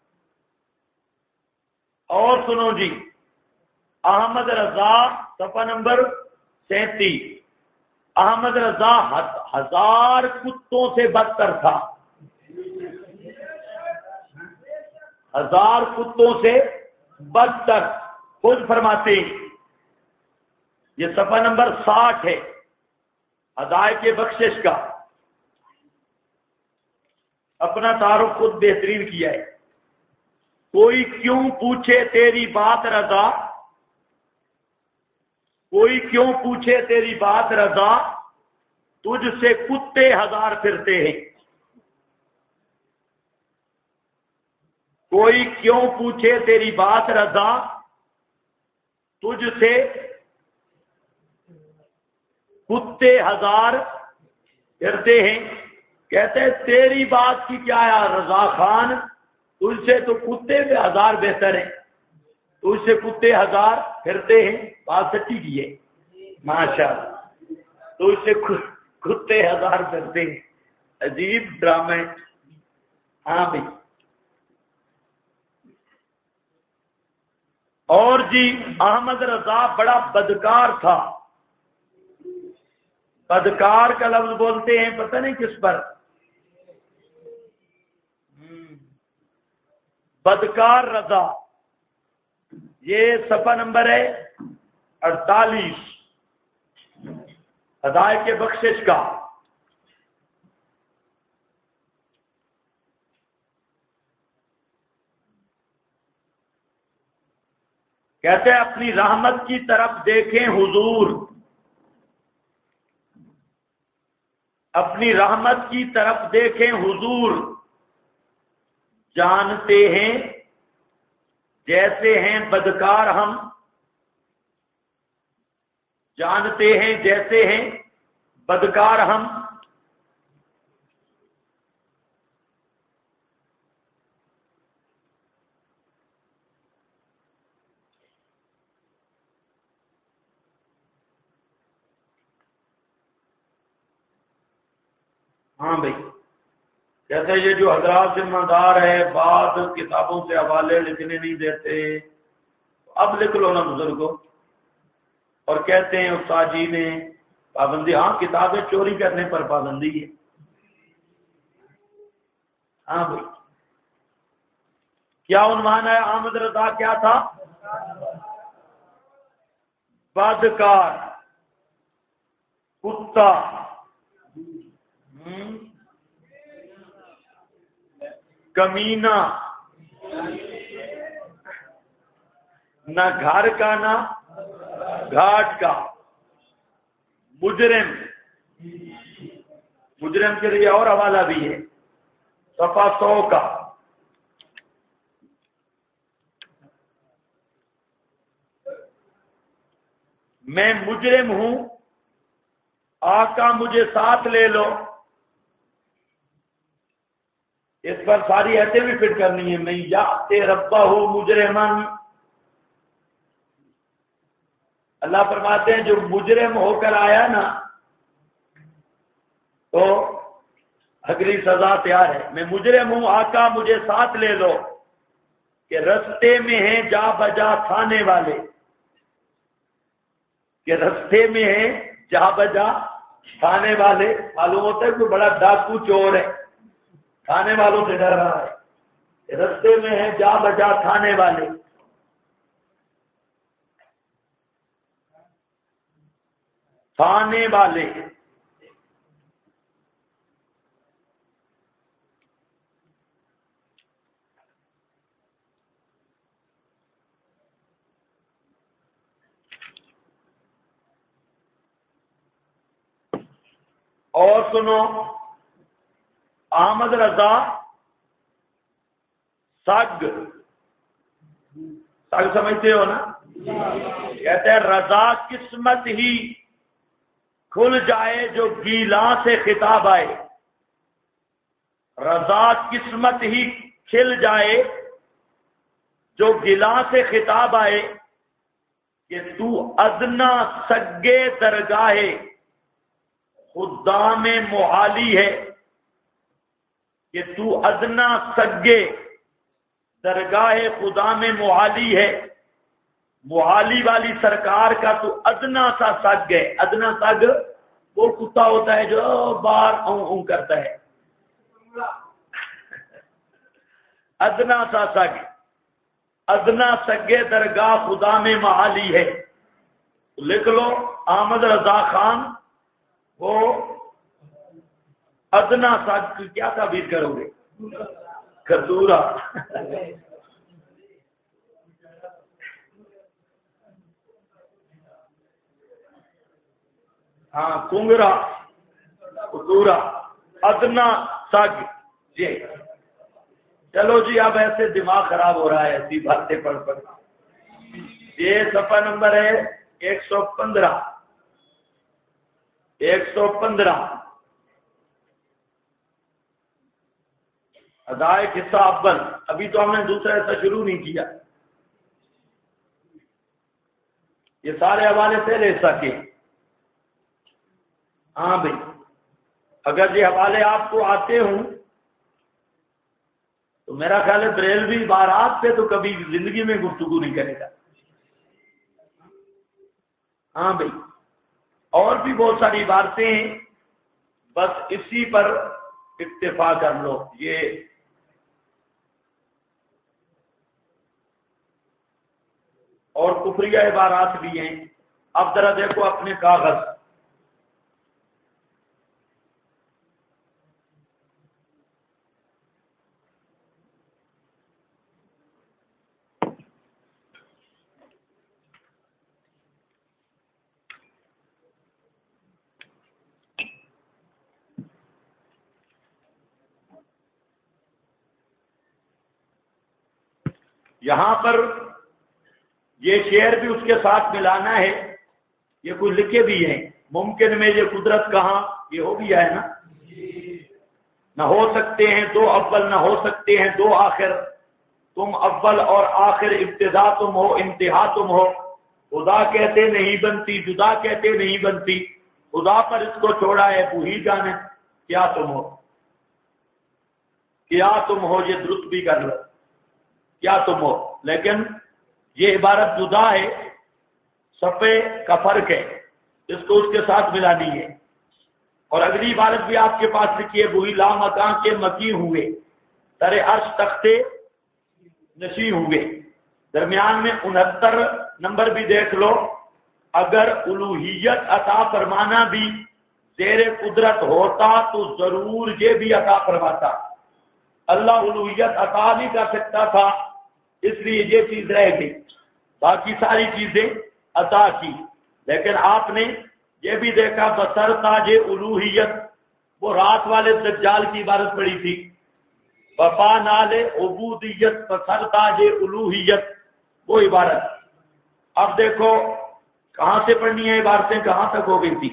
اور سنو جی، احمد رضا صفحہ نمبر 37، احمد رضا 1000 کتوں سے بدتر تھا، 1000 کتوں سے بدتر، خود فرماتے ہیں۔ یہ صفحہ نمبر 60 ہے ہدایت کے بخشش کا، اپنا تعارف خود بہترین کیا ہے۔ کوئی کیوں پوچھے تیری بات رضا، کوئی کیوں پوچھے تیری بات رضا، تجھ سے کتے 1000 پھرتے ہیں۔ کوئی کیوں پوچھے تیری بات رضا، تجھ سے کتے 1000 پھرتے ہیں۔ کہتے ہیں تیری بات کی کیا ہے رضا خان، تجھ سے تو کتے بھی 1000 بہتر ہیں، تجھ سے کتے 1000 پھرتے ہیں۔ بات سچی کی ہے ماشاء اللہ، تجھ سے کتے 1000 پھرتے ہیں، عجیب ڈرامہ ہے۔ ہاں بھائی، اور جی احمد رضا بڑا بدکار تھا۔ بدکار کا لفظ بولتے ہیں پتہ نہیں کس پر، بدکار رضا، یہ صفحہ نمبر ہے 48 ہدایت کے بخشش کا۔ کہتے ہیں اپنی رحمت کی طرف دیکھیں حضور، اپنی رحمت کی طرف دیکھیں حضور، جانتے ہیں جیسے ہیں بدکار ہم، جانتے ہیں جیسے ہیں بدکار ہم، ہاں بھائی۔ جیسے یہ جو حضرات ذمہ دار ہے بعض کتابوں سے حوالے لکھنے نہیں دیتے، اب لکھ لو نا بزرگوں، اور کہتے ہیں استاد جی نے پابندی، ہاں کتابیں چوری کرنے پر پابندی ہے، ہاں بھائی۔ کیا عنوان ہے احمد رضا کیا تھا؟ بدکار، کتا، کمینہ، نہ گھر کا نہ گھاٹ کا، مجرم، مجرم کے لیے اور حوالہ بھی ہے صفحہ 100 کا۔ میں مجرم ہوں آقا مجھے ساتھ لے لو، اس پر ساری ایسے بھی فٹ کرنی ہے، میں یاتے ربا ہوں مجرمان۔ اللہ فرماتے ہیں جو مجرم ہو کر آیا نا تو اگلی سزا تیار ہے۔ میں مجرم ہوں آقا مجھے ساتھ لے لو، کہ رستے میں ہیں جا بجا تھانے والے، کہ رستے میں ہیں جا بجا تھانے والے۔ معلوم ہوتا ہے کوئی بڑا ڈاکو چور ہے، تھانے والوں سے ڈر رہا ہے، رستے میں ہیں جا بجا تھانے والے۔ تھانے والے، اور سنو احمد رضا سگ، سگ سمجھتے ہو نا؟ کہتے ہیں رضا قسمت ہی کھل جائے جو گیلاں سے خطاب آئے، رضا قسمت ہی کھل جائے جو گیلاں سے خطاب آئے، کہ تو ادنا سگے درگاہ خدا میں محالی ہے، کہ تو ادنا سگے درگاہ خدا میں محالی ہے، محالی والی سرکار کا تو ادنا سا سگ ہے۔ ادنا سگ وہ کتا ہوتا ہے جو باہر اون کرتا ہے، ادنا سا سگ، ادنا سگے درگاہ خدا میں محالی ہے۔ لکھ لو احمد رضا خان وہ ادنا سگ کی کیا تعبیر کرو گے؟ کھتورا۔ ہاں کنگرا، کھتورا، ادنا سگ جی۔ چلو جی اب ایسے دماغ خراب ہو رہا ہے ایسی باتیں پڑھ پڑھ۔ یہ صفحہ نمبر ہے 115، 115 ادائے قصہ اول۔ ابھی تو ہم نے دوسرا ایسا شروع نہیں کیا، یہ سارے حوالے پہلے حصہ کے۔ ہاں بھائی اگر یہ حوالے آپ کو آتے ہوں تو میرا خیال ہے بریلوی عبارات پہ تو کبھی زندگی میں گفتگو نہیں کرے گا۔ ہاں بھائی اور بھی بہت ساری عبارتیں ہیں، بس اسی پر اکتفا کر لو۔ یہ اور کفریہ عبارات بھی ہیں۔ اب ذرا دیکھو اپنے کاغذ، یہاں پر یہ شعر بھی اس کے ساتھ ملانا ہے۔ یہ کوئی لکھے بھی ہیں، ممکن میں یہ قدرت کہاں، یہ ہو بھی ہے نا، نہ ہو سکتے ہیں دو اول، نہ ہو سکتے ہیں دو آخر، تم اول اور آخر، ابتدا تم ہو انتہا تم ہو، خدا کہتے نہیں بنتی، جدا کہتے نہیں بنتی، خدا پر اس کو چھوڑا ہے وہی جانے کیا تم ہو، کیا تم ہو، یہ درست بھی کر لو، کیا تم ہو۔ لیکن یہ عبارت جدا ہے، صفحے کا فرق ہے، اس کو اس کے ساتھ ملانی ہے۔ اور اگلی عبارت بھی آپ کے پاس لکھی ہے، وہی لا مکان کے مکی ہوئے، ترے عرش تختے نشی ہوئے۔ درمیان میں 69 نمبر بھی دیکھ لو، اگر الوہیت عطا فرمانا بھی زیر قدرت ہوتا تو ضرور یہ بھی عطا فرماتا۔ اللہ الوہیت عطا نہیں کر سکتا تھا، اس لیے یہ چیز رہ گئی، باقی ساری چیزیں عطا کی۔ لیکن آپ نے یہ بھی دیکھا بسر تاج الوہیت، وہ رات والے دجال کی عبارت پڑھی تھی، وفا نال عبودیت بسر تاج الوہیت، وہ عبارت۔ اب دیکھو کہاں سے پڑھنی ہے عبارتیں، کہاں تک ہو گئی تھی؟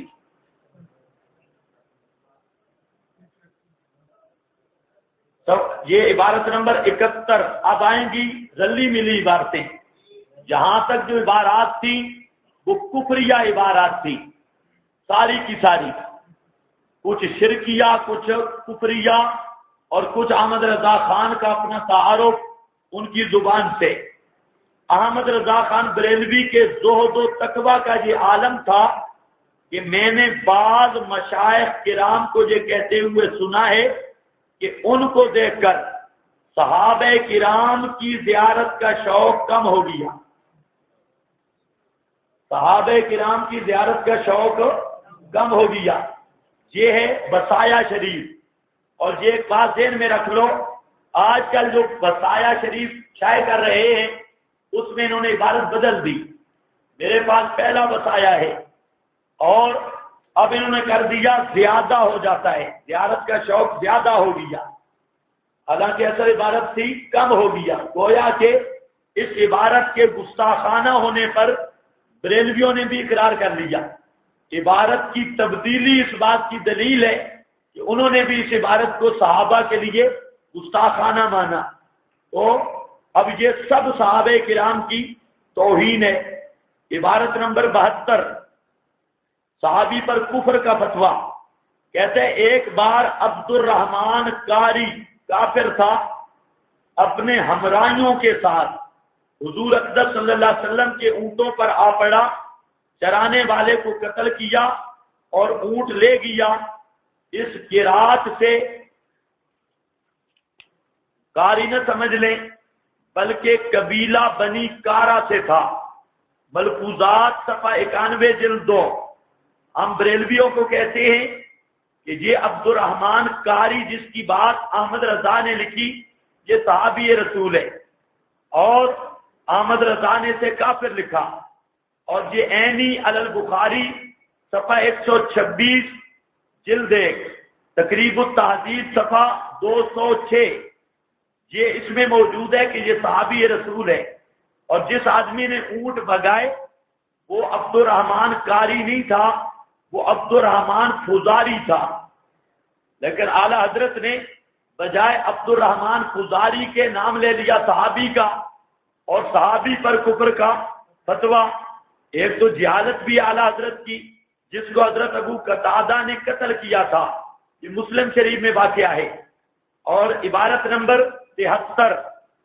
تو یہ عبارت نمبر 71 اب آئیں گی رلی ملی عبارتیں۔ جہاں تک جو عبارات تھی وہ کفریہ عبارات تھی، ساری کی ساری، کچھ شرکیہ، کچھ کفریہ، اور کچھ احمد رضا خان کا اپنا تعارف ان کی زبان سے۔ احمد رضا خان بریلوی کے زہد و تقویٰ کا یہ عالم تھا کہ میں نے بعض مشائخ کرام کو یہ کہتے ہوئے سنا ہے کہ ان کو دیکھ کر صحابہ کرام کی زیارت کا شوق کم ہو گیا، صحابہ کرام کی زیارت کا شوق کم ہو گیا۔ یہ ہے بسایا شریف۔ اور یہ ایک بات ذہن میں رکھ لو، آج کل جو بسایا شریف شائع کر رہے ہیں اس میں انہوں نے عبارت بدل دی۔ میرے پاس پہلا بسایا ہے اور اب انہوں نے کر دیا زیادہ ہو جاتا ہے، زیارت کا شوق زیادہ ہو گیا، حالانکہ اصل عبارت تھی کم ہو گیا۔ گویا کہ اس عبارت کے گستاخانہ ہونے پر بریلویوں نے بھی اقرار کر لیا۔ عبارت کی تبدیلی اس بات کی دلیل ہے کہ انہوں نے بھی اس عبارت کو صحابہ کے لیے گستاخانہ مانا۔ تو اب یہ سب صحابہ کرام کی توہین ہے عبارت نمبر 72، صحابی پر کفر کا فتویٰ۔ کہتے ہیں ایک بار عبد الرحمن قاری کافر تھا، اپنے ہمراہیوں کے ساتھ حضور اقدس صلی اللہ علیہ وسلم کے اونٹوں پر آ پڑا، چرانے والے کو قتل کیا اور اونٹ لے گیا۔ اس قرات سے قاری نہ سمجھ لیں بلکہ قبیلہ بنی کارا سے تھا۔ ملفوظات صفحہ 91 جلد 2۔ ہم بریلویوں کو کہتے ہیں کہ یہ عبد الرحمن قاری جس کی بات احمد رضا نے لکھی یہ صحابی رسول ہے، اور احمد رضا نے سے کافر لکھا، اور یہ عینی علی البخاری صفحہ 126 جلد 1، تقریب التہذیب صفحہ 206، یہ اس میں موجود ہے کہ یہ صحابی رسول ہے، اور جس آدمی نے اونٹ بھگائے وہ عبد الرحمن قاری نہیں تھا، وہ عبد الرحمن فزاری تھا۔ لیکن اعلی حضرت نے بجائے عبد الرحمن فزاری کے نام لے لیا صحابی کا، اور صحابی پر کفر کا فتویٰ۔ ایک تو جہالت بھی اعلی حضرت کی، جس کو حضرت ابو قتادہ نے قتل کیا تھا، یہ مسلم شریف میں واقعہ ہے۔ اور عبارت نمبر 73،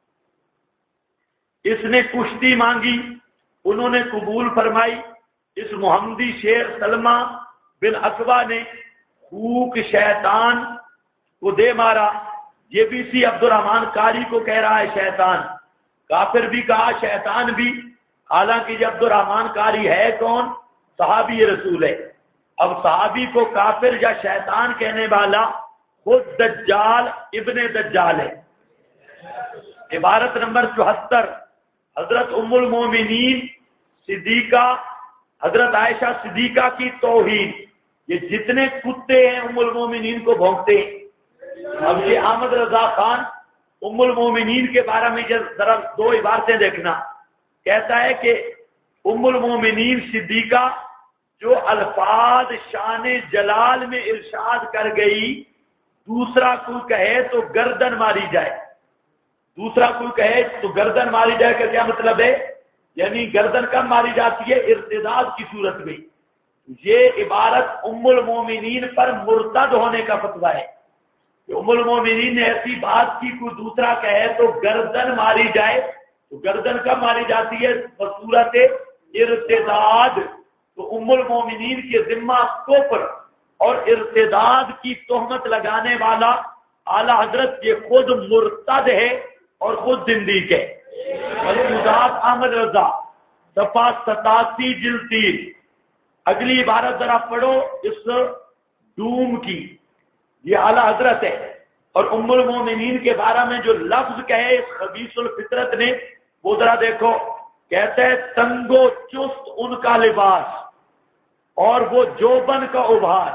اس نے کشتی مانگی، انہوں نے قبول فرمائی۔ اس محمدی شیر سلمہ بن اقوا نے خوک شیطان کو دے مارا۔ یہ بھی سی عبد الرحمن قاری کو کہہ رہا ہے شیطان، کافر بھی کہا شیطان بھی، حالانکہ یہ عبد الرحمن قاری ہے کون؟ صحابی رسول ہے۔ اب صحابی کو کافر یا شیطان کہنے والا خود دجال ابن دجال ہے۔ عبارت نمبر 74، حضرت ام المومنین صدیقہ حضرت عائشہ صدیقہ کی توہین۔ یہ جتنے کتے ہیں ام المومنین کو بھونکتے ہیں۔ اب یہ احمد رضا خان ام المومنین کے بارے میں ذرا دو عبارتیں دیکھنا۔ کہتا ہے کہ ام المومنین صدیقہ جو الفاظ شان جلال میں ارشاد کر گئی، دوسرا کوئی کہے تو گردن ماری جائے، دوسرا کوئی کہے تو گردن ماری جائے کا کیا مطلب ہے؟ یعنی گردن کب ماری جاتی ہے؟ ارتداد کی صورت میں۔ یہ عبارت ام المومنین پر مرتد ہونے کا فتویٰ ہے کہ ام المومنین نے ایسی بات کی کوئی دوسرا کہے تو گردن ماری جائے، تو گردن کب ماری جاتی ہے؟ بصورت ارتداد۔ تو ام المومنین کے ذمہ کفر اور ارتداد کی تہمت لگانے والا اعلی حضرت یہ خود مرتد ہے اور خود زندیق ہے۔ ملفوظات احمد رضا صفحہ 87 جلد 3۔ اگلی عبارت ذرا پڑھو اس ڈوم کی، یہ اعلی حضرت ہے، اور ام المومنین کے بارے میں جو لفظ کہے خبیث الفطرت نے وہ ذرا دیکھو۔ کہتے ہیں تنگ و چست ان کا لباس اور وہ جوبن کا ابھار۔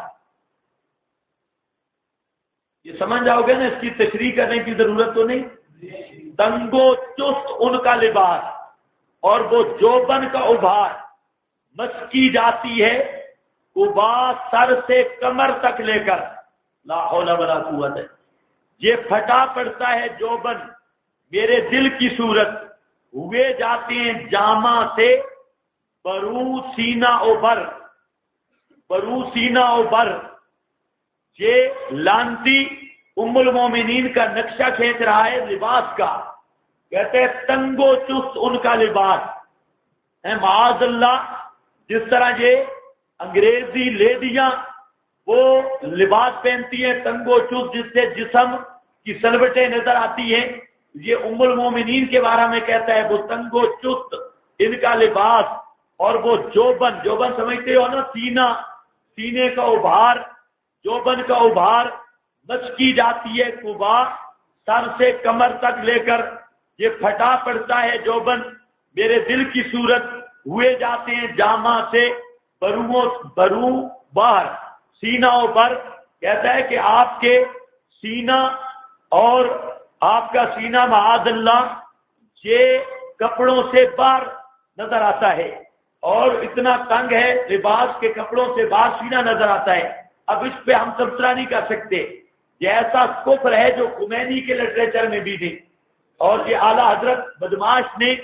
یہ سمجھ جاؤ گے نا، اس کی تشریح کرنے کی ضرورت تو نہیں۔ تنگ و چست ان کا لباس اور وہ جوبن کا ابھار، مسکی جاتی ہے قبا سر سے کمر تک لے کر، لا حول ولا قوت ہے۔ یہ پھٹا پڑتا ہے جوبن میرے دل کی صورت، ہوئے جاتے ہیں جامہ سے برو سینہ و بر، برو سینہ و بر۔ یہ لانتی ام المومنین کا نقشہ کھینچ رہا ہے لباس کا۔ کہتے ہیں تنگ و چست ان کا لباس ہے، معاذ اللہ۔ جس طرح یہ انگریزی لیڈیاں وہ لباس پہنتی ہیں تنگ و چست جس سے جسم کی سلوٹیں نظر آتی ہیں، یہ ام المومنین کے بارے میں کہتا ہے وہ تنگ و چست ان کا لباس اور وہ جوبن، جوبن سمجھتے ہو نا، سینہ، سینے کا ابھار، جوبن کا ابھار، مسکی جاتی ہے قبا سر سے کمر تک لے کر، یہ پھٹا پڑتا ہے جوبن میرے دل کی صورت، ہوئے جاتے ہیں جامہ سے برو باہر، سینہ و بر۔ کہتا ہے کہ آپ کے سینہ اور آپ کا سینہ معاذ اللہ یہ کپڑوں سے باہر نظر آتا ہے، اور اتنا تنگ ہے لباس کے کپڑوں سے باہر سینہ نظر آتا ہے۔ اب اس پہ ہم تبصرہ نہیں کر سکتے، یہ ایسا کفر ہے جو خمینی کے لٹریچر میں بھی نہیں، اور یہ اعلیٰ حضرت بدماش نے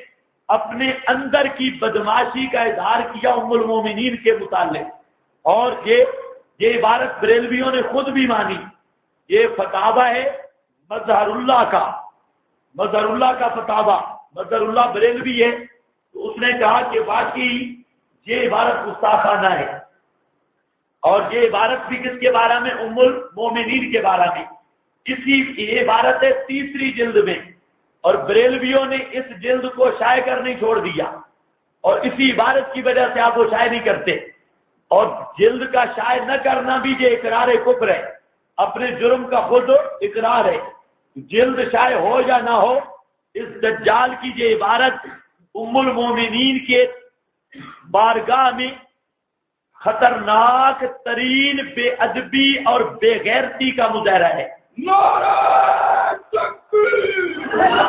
اپنے اندر کی بدماشی کا اظہار کیا ام المومنین کے متعلق، اور یہ عبارت بریلویوں نے خود بھی مانی۔ یہ فتاوی ہے مظہر اللہ کا فتاوی، مظہر اللہ بریلوی ہے، تو اس نے کہا کہ واقعی یہ عبارت گستاخانہ ہے، اور یہ عبارت بھی کس کے بارے میں؟ ام المومنین کے بارے میں۔ یہ عبارت ہے 3 جلد میں، اور بریلویوں نے اس جلد کو شائع کرنے چھوڑ دیا، اور اسی عبارت کی وجہ سے آپ وہ شائع نہیں کرتے، اور جلد کا شائع نہ کرنا بھی یہ اقرار کفر ہے، اپنے جرم کا خود اقرار ہے۔ جلد شائع ہو یا نہ ہو، اس دجال کی یہ عبارت ام المومنین کے بارگاہ میں خطرناک ترین بے ادبی اور بے غیرتی کا مظاہرہ ہے۔ نعرہ تکبیر،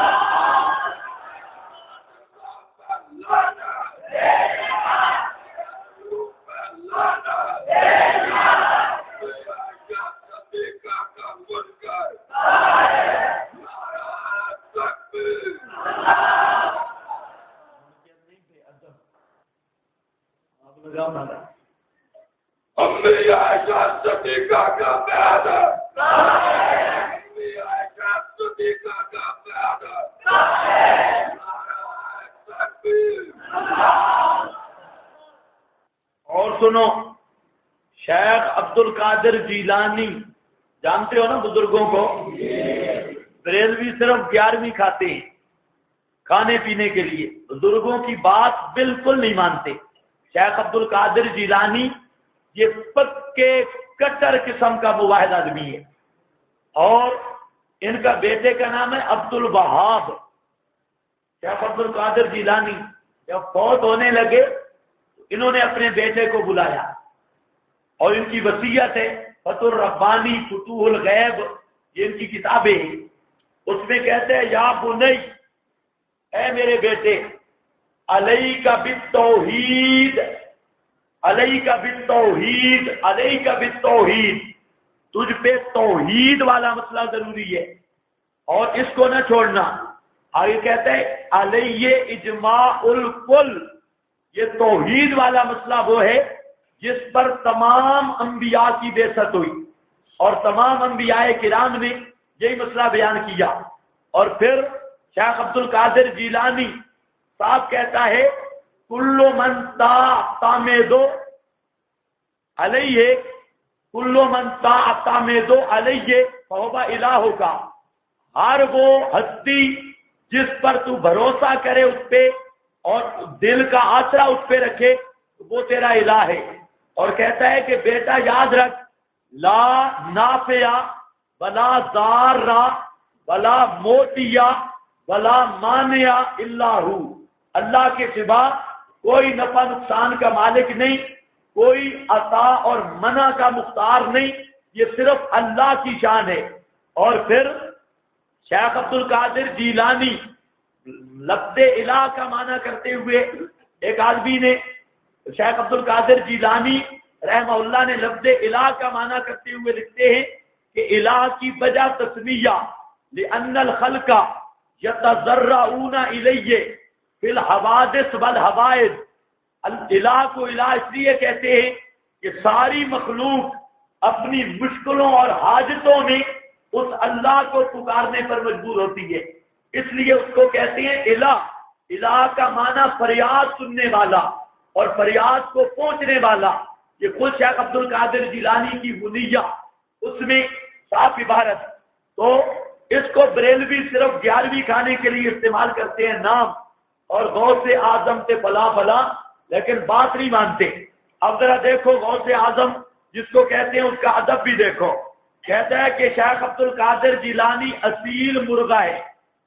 اور سنو، شیخ عبد القادر جیلانی، جانتے ہو نا بزرگوں کو؟ بریلوی صرف 11ویں کھاتے ہیں کھانے پینے کے لیے، بزرگوں کی بات بالکل نہیں مانتے۔ شیخ عبد القادر جیلانی یہ پکے کٹر قسم کا مواحد آدمی ہے، اور ان کا بیٹے کا نام ہے عبد الوہاب۔ شیخ عبد القادر جیلانی جب فوت ہونے لگے، انہوں نے اپنے بیٹے کو بلایا، اور ان کی وصیت ہے فتح الربانی، فتوح الغیب، یہ ان کی کتابیں ہیں۔ اس میں کہتے ہیں یا بنی، اے میرے بیٹے، علیک بالتوحید، علیک بالتوحید، علیک بالتوحید، تجھ پہ توحید والا مسئلہ ضروری ہے، اور اس کو نہ چھوڑنا۔ آگے کہتے ہیں علیہ اجماع الکل، یہ توحید والا مسئلہ وہ ہے جس پر تمام انبیاء کی بعثت ہوئی، اور تمام انبیاء کرام نے یہی مسئلہ بیان کیا۔ اور پھر شیخ عبد القادر جیلانی صاحب کہتا ہے کل من تعتمد علیہ، کل من تعتمد علیہ فہو الہ کا، ہر وہ ہستی جس پر تو بھروسہ کرے اس پہ اور دل کا آسرا اس پہ رکھے، وہ تیرا الہ ہے۔ اور کہتا ہے کہ بیٹا یاد رکھ، لا نافع ولا ضار ولا موتیا ولا مانع الا ہو، اللہ کے سوا کوئی نفع نقصان کا مالک نہیں، کوئی عطا اور منع کا مختار نہیں، یہ صرف اللہ کی شان ہے۔ اور پھر شیخ عبد القادر جیلانی لفظ الہ کا معنی کرتے ہوئے، ایک آدمی نے، شیخ عبد القادر جیلانی رحمہ اللہ نے لفظ الہ کا معنی کرتے ہوئے لکھتے ہیں کہ الہ کی وجہ تسمیہ لأن الخلق یتضرعون الیہ فی الحوادث والحوائج، الہ کو الہ اس لیے کہتے ہیں کہ ساری مخلوق اپنی مشکلوں اور حاجتوں میں اس اللہ کو پکارنے پر مجبور ہوتی ہے، اس لیے اس کو کہتے ہیں الہ۔ الہ کا معنی فریاد سننے والا اور فریاد کو پہنچنے والا، یہ خود شیخ عبد القادر جیلانی کی غنیہ، اس میں صاف عبارت۔ تو اس کو بریلوی صرف 11ویں کھانے کے لیے استعمال کرتے ہیں نام، اور غوث اعظم سے فلاں فلاں، لیکن بات نہیں مانتے۔ اب ذرا دیکھو غوث اعظم جس کو کہتے ہیں اس کا ادب بھی دیکھو، کہتا ہے کہ شیخ عبد القادر جیلانی اصیل مرغا ہے۔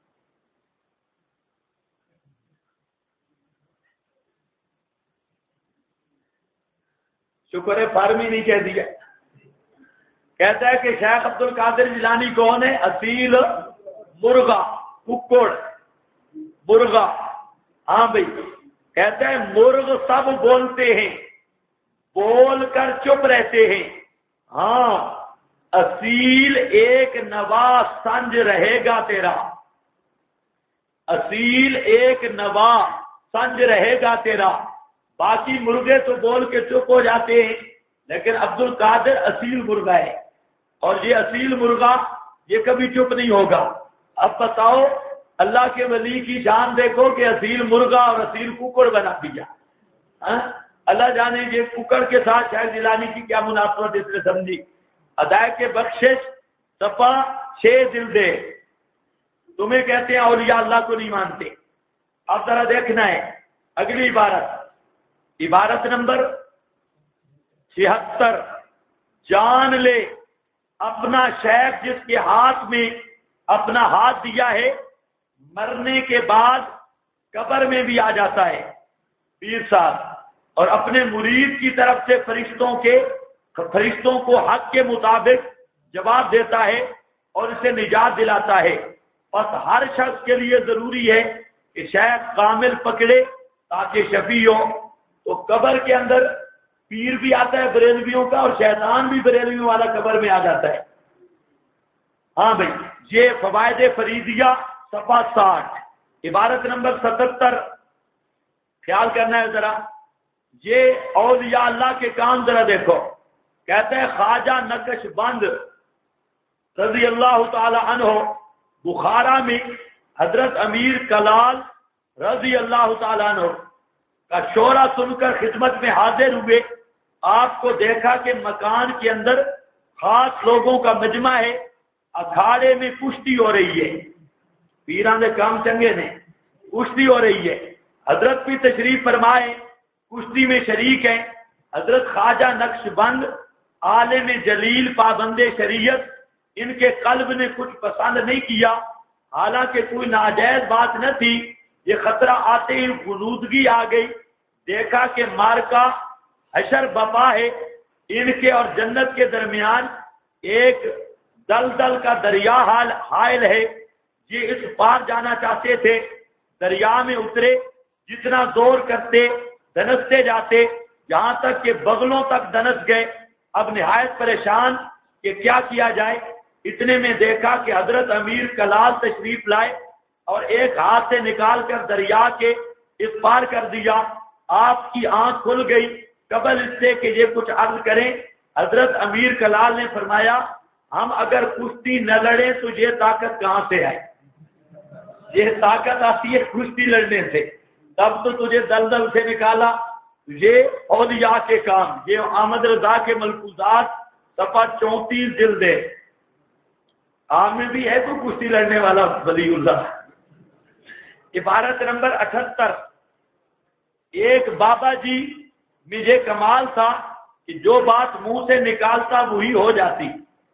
شکر ہے فارمی نہیں کہہ دیا۔ کہتا ہے کہ شیخ عبد القادر جیلانی کون ہے؟ اصیل مرغا، ککڑ، مرغا۔ ہاں بھائی، کہتا ہے مرغ سب بولتے ہیں، بول کر چپ رہتے ہیں، ہاں اصیل ایک نوا سنج رہے گا تیرا، اصیل ایک نوا سنج رہے گا تیرا۔ باقی مرغے تو بول کے چپ ہو جاتے ہیں، لیکن عبد القادر اصیل مرغا ہے، اور یہ اصیل مرغا یہ کبھی چپ نہیں ہوگا۔ اب بتاؤ اللہ کے ولی کی شان دیکھو کہ اصیل مرغا اور اصیل ککڑ بنا دیا۔ اللہ جانے یہ ککڑ کے ساتھ شاید جیلانی کی کیا مناسبت اس نے سمجھی۔ ادائے کے بخشش صفحہ 6 جلدے، تمہیں کہتے ہیں اولیاء اللہ کو نہیں مانتے۔ اب ذرا دیکھنا ہے اگلی عبارت نمبر 76، جان لے اپنا شیخ جس کے ہاتھ میں اپنا ہاتھ دیا ہے، مرنے کے بعد قبر میں بھی آ جاتا ہے پیر صاحب، اور اپنے مرید کی طرف سے فرشتوں کو حق کے مطابق جواب دیتا ہے اور اسے نجات دلاتا ہے۔ بس ہر شخص کے لیے ضروری ہے کہ شیخ کامل پکڑے تاکہ شفیع ہو۔ تو قبر کے اندر پیر بھی آتا ہے بریلویوں کا، اور شیطان بھی بریلویوں والا قبر میں آ جاتا ہے۔ ہاں بھائی، یہ فوائد فریدیہ صفحہ 60 عبارت نمبر 77، خیال کرنا ہے ذرا۔ یہ اولیاء اللہ کے کام ذرا دیکھو۔ کہتے ہیں خواجہ نقش بند رضی اللہ تعالی عنہ بخارا میں حضرت امیر کلال رضی اللہ تعالی عنہ کا شورا سن کر خدمت میں حاضر ہوئے۔ آپ کو دیکھا کہ مکان کے اندر خاص لوگوں کا مجمع ہے، اکھاڑے میں کشتی ہو رہی ہے، پیران دے کام چنگے نے، کشتی ہو رہی ہے۔ حضرت بھی تشریف فرمائے، کشتی میں شریک ہیں۔ حضرت خواجہ نقش بند عالم جلیل پابند شریعت، ان کے قلب نے کچھ پسند نہیں کیا، حالانکہ کوئی ناجائز بات نہ تھی۔ یہ خطرہ آتے ہی غنودگی آ گئی، دیکھا کہ مارکا حشر بپا ہے، ان کے اور جنت کے درمیان ایک دلدل کا دریا حائل ہے۔ یہ اس پار جانا چاہتے تھے، دریا میں اترے، جتنا زور کرتے دنستے جاتے، یہاں تک کہ بغلوں تک دنس گئے۔ اب نہایت پریشان کہ کیا کیا جائے، اتنے میں دیکھا کہ حضرت امیر کلال تشریف لائے اور ایک ہاتھ سے نکال کر دریا کے اس پار کر دیا۔ آپ کی آنکھ کھل گئی قبل اس سے کہ یہ کچھ عرض کریں۔ حضرت امیر کلال نے فرمایا، ہم اگر کشتی نہ لڑیں تو یہ طاقت کہاں سے آئے؟ یہ طاقت آتی ہے کشتی لڑنے سے، تب تو تجھے دلدل سے نکالا۔ یہ اولیاء کے کام، یہ احمد رضا کے ملفوظات صفحہ 34 جلد ہے۔ آپ میں بھی ہے تو کشتی لڑنے والا ولی اللہ۔ عبارت نمبر 78، ایک بابا جی میں یہ کمال تھا کہ جو بات منہ سے نکالتا وہی ہو جاتی۔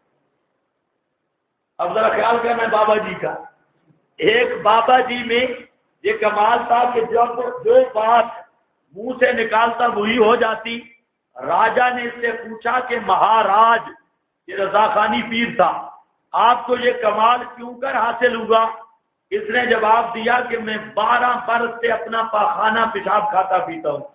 اب ذرا خیال کرنا ہے بابا جی کا۔ ایک بابا جی میں یہ کمال تھا کہ جب جو بات منہ سے نکالتا وہی ہو جاتی۔ راجا نے اس سے پوچھا کہ مہاراج، یہ رضا خانی پیر تھا، آپ کو یہ کمال کیوں کر حاصل ہوا؟ اس نے جواب دیا کہ میں 12 برس سے اپنا پاخانہ پیشاب کھاتا پیتا ہوں۔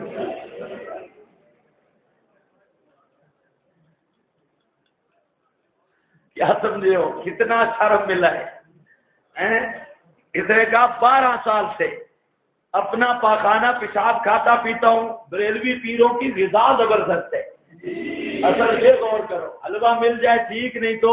کیا سمجھے ہو کتنا شرم ملا ہے؟ اس نے کہا 12 سال سے اپنا پاخانہ پیشاب کھاتا پیتا ہوں۔ بریلوی پیروں کی غذا زبردست ہے، اصل یہ غور کرو، حلوہ مل جائے ٹھیک، نہیں تو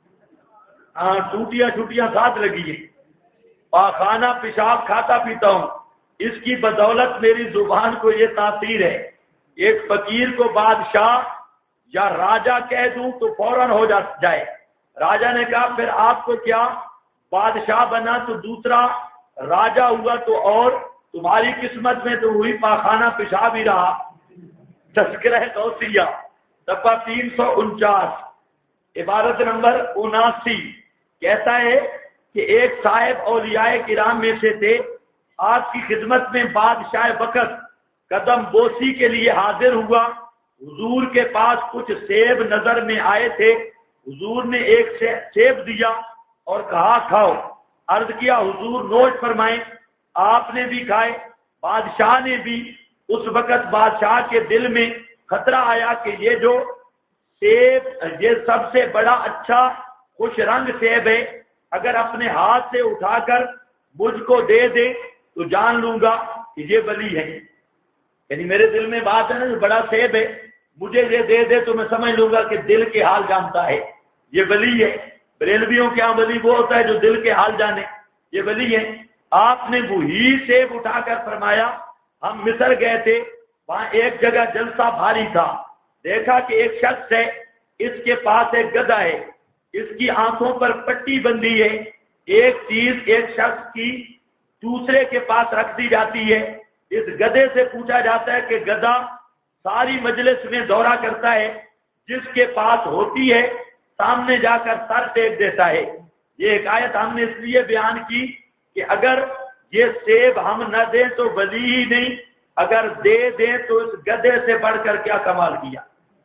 ٹوٹیاں ساتھ لگی ہیں۔ پاخانہ پیشاب کھاتا پیتا ہوں، اس کی بدولت میری زبان کو یہ تاثیر ہے، ایک فقیر کو بادشاہ یا راجا کہہ دوں تو فوراً ہو جائے۔ راجا نے کہا پھر آپ کو کیا، بادشاہ بنا تو دوسرا، راجا ہوا تو اور، تمہاری قسمت میں تو ہوئی پاخانہ پیشاب ہی رہا۔ تذکرہ غوثیہ صفحہ 349 عبارت نمبر 79 کہتا ہے کہ ایک صاحب اولیاء کرام میں سے تھے، آپ کی خدمت میں بادشاہ وقت قدم بوسی کے لیے حاضر ہوا۔ حضور کے پاس کچھ سیب نظر میں آئے تھے، حضور نے ایک سیب دیا اور کہا کھاؤ۔ عرض کیا حضور نوش فرمائیں، آپ نے بھی کھائے، بادشاہ نے بھی۔ اس وقت بادشاہ کے دل میں خطرہ آیا کہ یہ جو سیب، یہ سب سے بڑا اچھا خوش رنگ سیب ہے، اگر اپنے ہاتھ سے اٹھا کر مجھ کو دے دے تو جان لوں گا کہ یہ ولی ہے. یعنی میرے دل میں بات ہے نا، جو بڑا سیب ہے مجھے یہ دے دے تو میں سمجھ لوں گا کہ دل کے حال جانتا ہے، یہ ولی ہے. بریلویوں کے یہاں ولی وہ ہوتا ہے جو دل کے حال جانے، یہ ولی ہے. آپ نے وہی سیب اٹھا کر فرمایا ہم مصر گئے تھے، وہاں ایک جگہ جلسہ بھاری تھا، دیکھا کہ ایک شخص ہے، اس کے پاس ایک گدھا ہے، اس کی آنکھوں پر پٹی بندھی ہے. ایک چیز ایک شخص کی دوسرے کے پاس رکھ دی جاتی ہے. اس گدھے سے پوچھا جاتا ہے کہ گدھا ساری مجلس میں دورہ کرتا ہے، جس کے پاس ہوتی ہے سامنے جا کر سر ٹیک دیتا ہے. یہ ایک آیت ہم نے اس لیے بیان کی کہ اگر یہ سیب ہم نہ دیں تو ولی ہی نہیں، اگر دے دیں تو اس گدھے سے بڑھ کر کیا کمال کیا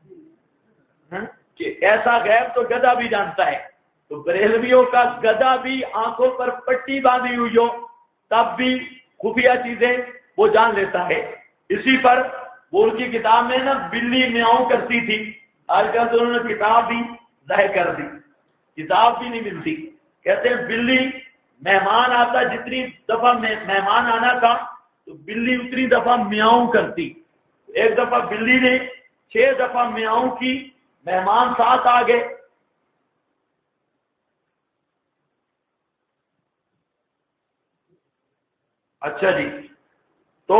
کہ ایسا غیب تو گدھا بھی جانتا ہے. تو بریلویوں کا گدھا بھی آنکھوں پر پٹی باندھی ہوئی ہو تب بھی خفیہ چیزیں وہ جان لیتا ہے. اسی پر وہ ان کی کتاب میں نا بلی میاؤں کرتی تھی، آج کل تو انہوں نے کتاب بھی ظاہر کر دی، کتاب بھی نہیں ملتی. کہتے ہیں بلی مہمان آتا، جتنی دفعہ مہمان آنا تھا تو بلی اتنی دفعہ میاؤں کرتی. ایک دفعہ بلی نے 6 دفعہ میاؤں کی، مہمان ساتھ آ گئے. اچھا جی، تو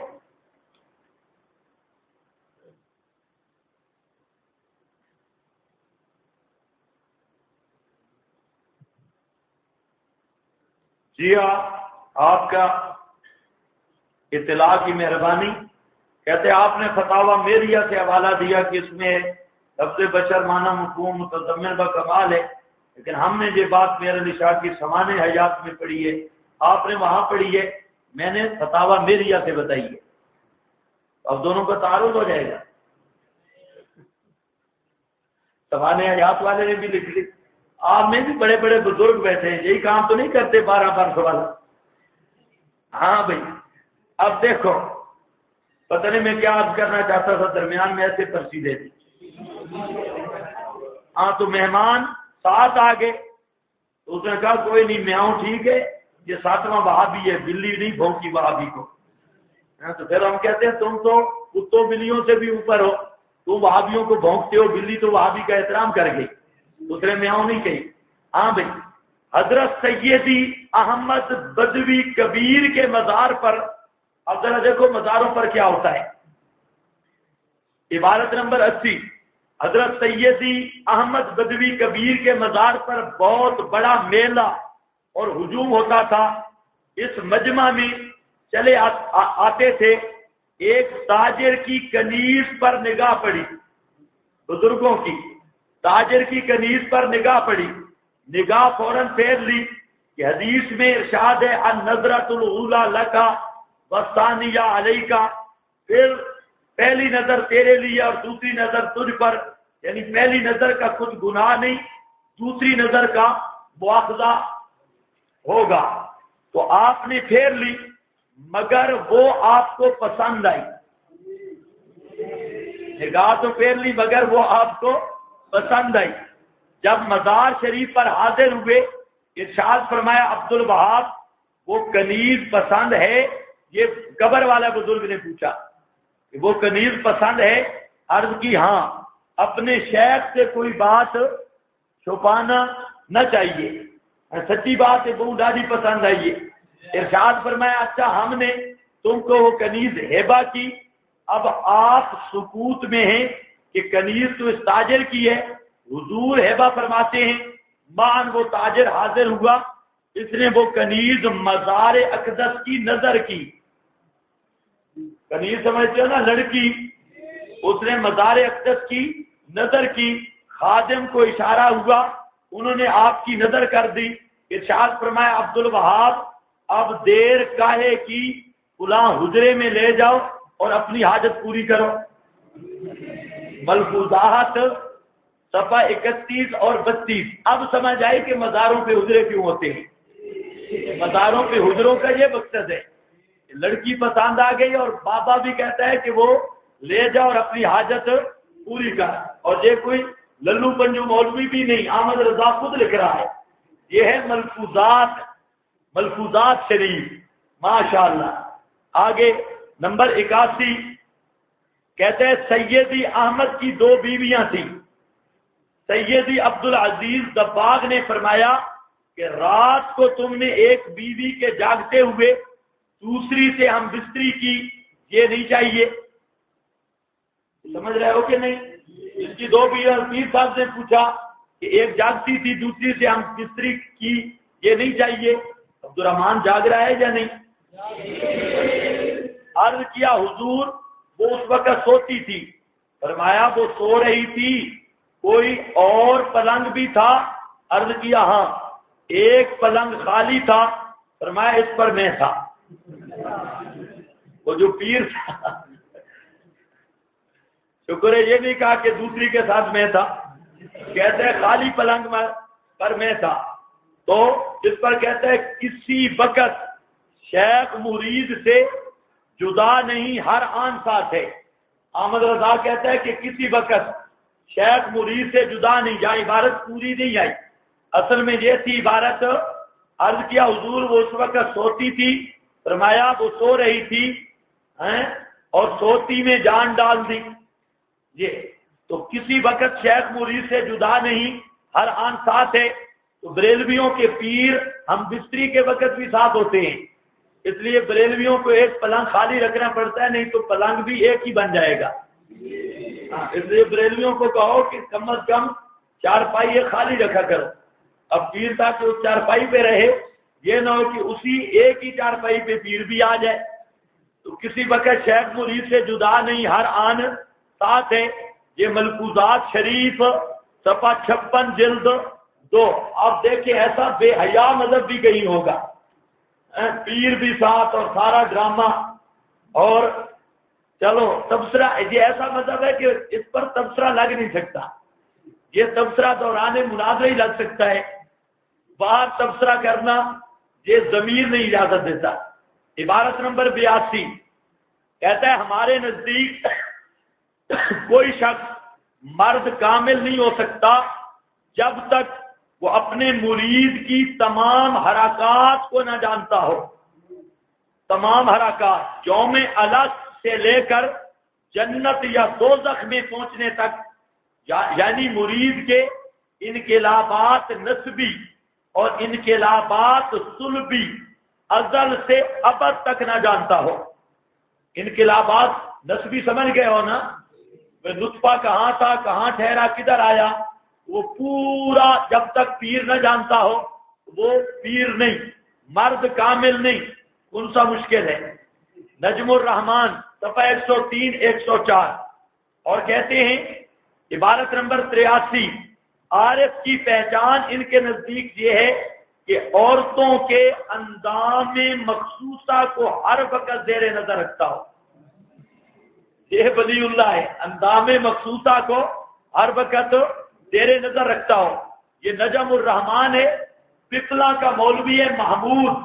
جی آپ کا اطلاع کی مہربانی. کہتے آپ نے فتاوی میریہ سے حوالہ دیا کہ اس میں لفظ بشر معنی مفہوم متضمن با کمال ہے، لیکن ہم نے یہ بات میرے علی شاہ کی سمان حیات میں پڑھی ہے، آپ نے وہاں پڑھی ہے، میں نے فتاوی میریہ سے بتائی ہے. اب دونوں کا تعارض ہو جائے گا. سمان حیات والے نے بھی لکھ لی، آپ میں بھی بڑے بڑے بزرگ بیٹھے ہیں، یہی کام تو نہیں کرتے 12 سوال. ہاں بھائی اب دیکھو، پتہ نہیں میں کیا عرض کرنا چاہتا تھا، درمیان میں ایسے پرچی دے دی. ہاں تو مہمان ساتھ آ گئے تو اس نے کہا کوئی نہیں میاؤں ٹھیک ہے، یہ 7واں وہابی ہے، بلی نہیں بھونکی وہابی کو. تو پھر ہم کہتے ہیں تم تو کتوں بلیوں سے بھی اوپر ہو، تم وہابیوں کو بھونکتے ہو، بلی تو وہابی کا احترام کر گئی، دوسرے میاؤں نہیں کہی. ہاں بھائی حضرت سیدی احمد بدوی کبیر کے مزار پر، اب ذرا دیکھو مزاروں پر کیا ہوتا ہے. عبارت نمبر 80، حضرت سیدی احمد بدوی کبیر کے مزار پر بہت بڑا میلہ اور ہجوم ہوتا تھا. اس مجمع میں چلے آتے تھے. ایک تاجر کی کنیز پر نگاہ پڑی، بزرگوں کی تاجر کی کنیز پر نگاہ پڑی، نگاہ فوراً پھیر لی کہ حدیث میں ارشاد ہے النظرۃ الاولی لکا والثانیہ علیکا، پھر پہلی نظر تیرے لیے اور دوسری نظر تجھ پر، یعنی پہلی نظر کا کچھ گناہ نہیں، دوسری نظر کا مواخذہ ہوگا. تو آپ نے پھیر لی مگر وہ آپ کو پسند آئی. نگاہ تو پھیر لی مگر وہ آپ کو پسند آئی. جب مزار شریف پر حاضر ہوئے ارشاد فرمایا عبد الوہاب وہ کنیز پسند ہے؟ یہ قبر والا بزرگ نے پوچھا کہ وہ کنیز پسند ہے؟ عرض کی ہاں. اپنے شیخ سے کوئی بات چھپانا نہ چاہیے، سچی بات ہے بہو دادی پسند آئی ہے. ارشاد فرمایا اچھا ہم نے تم کو وہ کنیز ہیبہ کی، اب آپ سکوت میں ہیں کہ کنیز تو اس تاجر کی ہے. حضور ہیبہ فرماتے ہیں مان وہ تاجر حاضر ہوا، اس نے وہ کنیز مزار اقدس کی نظر کی. کنیز سمجھتے ہو نا لڑکی، اس نے مزار اقدس کی نظر کی. خادم کو اشارہ ہوا، انہوں نے آپ کی نظر کر دی. ارشاد فرمایا عبد الوہاب اب دیر کاہے کی، فلاں حجرے میں لے جاؤ اور اپنی حاجت پوری کرو. ملفوظات صفحہ 31 اور 32. اب سمجھ آئی کہ مزاروں پہ حجرے کیوں ہوتے ہیں. مزاروں پہ حجروں کا یہ مقصد ہے، لڑکی پسند آ گئی اور بابا بھی کہتا ہے کہ وہ لے جا اور اپنی حاجت پوری کر. اور یہ کوئی للو پنجو مولوی بھی نہیں، احمد رضا خود لکھ رہا ہے. یہ ہے ملفوظات شریف. ماشاءاللہ. آگے نمبر 81 کہتے ہیں سیدی احمد کی 2 بیویاں تھیں. سیدی عبدالعزیز دباغ نے فرمایا کہ رات کو تم نے ایک بیوی کے جاگتے ہوئے دوسری سے ہم بستری کی، یہ نہیں چاہیے. سمجھ رہے ہو کہ نہیں؟ اس کی 2 بیویاں. پیر صاحب نے پوچھا کہ ایک جاگتی تھی دوسری سے ہم بستری کی، یہ نہیں چاہیے. عبد الرحمان جاگ رہا ہے یا نہیں؟ عرض کیا حضور وہ اس وقت سوتی تھی. فرمایا وہ سو رہی تھی، کوئی اور پلنگ بھی تھا؟ عرض کیا ہاں، ایک پلنگ خالی تھا. فرمایا اس پر میں تھا. وہ جو پیر تھا شکر ہے یہ نہیں کہا کہ دوسری کے ساتھ میں تھا، کہتے ہیں خالی پلنگ پر میں تھا. تو اس پر کہتے ہیں کسی وقت شیخ مرید سے جدا نہیں، ہر آن ساتھ ہے. احمد رضا کہتا ہے کہ کسی وقت شیخ مرید سے جدا نہیں، یا عبارت پوری نہیں آئی. اصل میں یہ تھی عبارت. عرض کیا حضور وہ اس وقت سوتی تھی. فرمایا وہ سو رہی تھی اور سوتی میں جان ڈال دی. یہ تو کسی وقت شیخ مرید سے جدا نہیں، ہر آن ساتھ ہے. تو بریلویوں کے پیر ہم بستری کے وقت بھی ساتھ ہوتے ہیں، اس لیے بریلویوں کو ایک پلنگ خالی رکھنا پڑتا ہے، نہیں تو پلنگ بھی ایک ہی بن جائے گا. اس لیے بریلویوں کو کہو کہ کم از کم 4 پائیے خالی رکھا کرو. اب پیر صاحب کے اس 4 پائی پہ رہے، یہ نہ ہو کہ اسی ایک ہی 4 پائی پہ پیر بھی آ جائے. تو کسی وقت شیخ مرید سے جدا نہیں، ہر آن ساتھ ہے. یہ ملفوظات شریف صفحہ 56 جلد 2. آپ دیکھیں ایسا بے حیا مذہب بھی کہیں ہوگا، پیر بھی ساتھ اور سارا ڈرامہ. اور چلو تبصرہ، یہ ایسا مذہب ہے کہ اس پر تبصرہ لگ نہیں سکتا. یہ تبصرہ دوران مناظرہ ہی لگ سکتا ہے، باہر تبصرہ کرنا یہ ضمیر نہیں اجازت دیتا. عبارت نمبر 82 کہتا ہے ہمارے نزدیک کوئی شخص مرد کامل نہیں ہو سکتا جب تک وہ اپنے مرید کی تمام حرکات کو نہ جانتا ہو. تمام حرکات یوم الگ سے لے کر جنت یا دوزخ میں پہنچنے تک، یعنی مرید کے انقلابات نسبی اور انقلابات سلبی ازل سے ابد تک نہ جانتا ہو. انقلابات نسبی سمجھ گئے ہو نا، نطفہ کہاں تھا، کہاں ٹھہرا، کدھر آیا، وہ پورا جب تک پیر نہ جانتا ہو وہ پیر نہیں، مرد کامل نہیں. کون سا مشکل ہے؟ نجم الرحمان صفحہ 103 104. اور کہتے ہیں عبارت نمبر 83 عارف کی پہچان ان کے نزدیک یہ ہے کہ عورتوں کے اندام مخصوصہ کو ہر وقت زیر نظر رکھتا ہو. یہ ولی اللہ ہے، اندام مخصوصہ کو ہر وقت زیر نظر رکھتا ہو. یہ نجم الرحمان ہے، پپلا کا مولوی ہے محمود،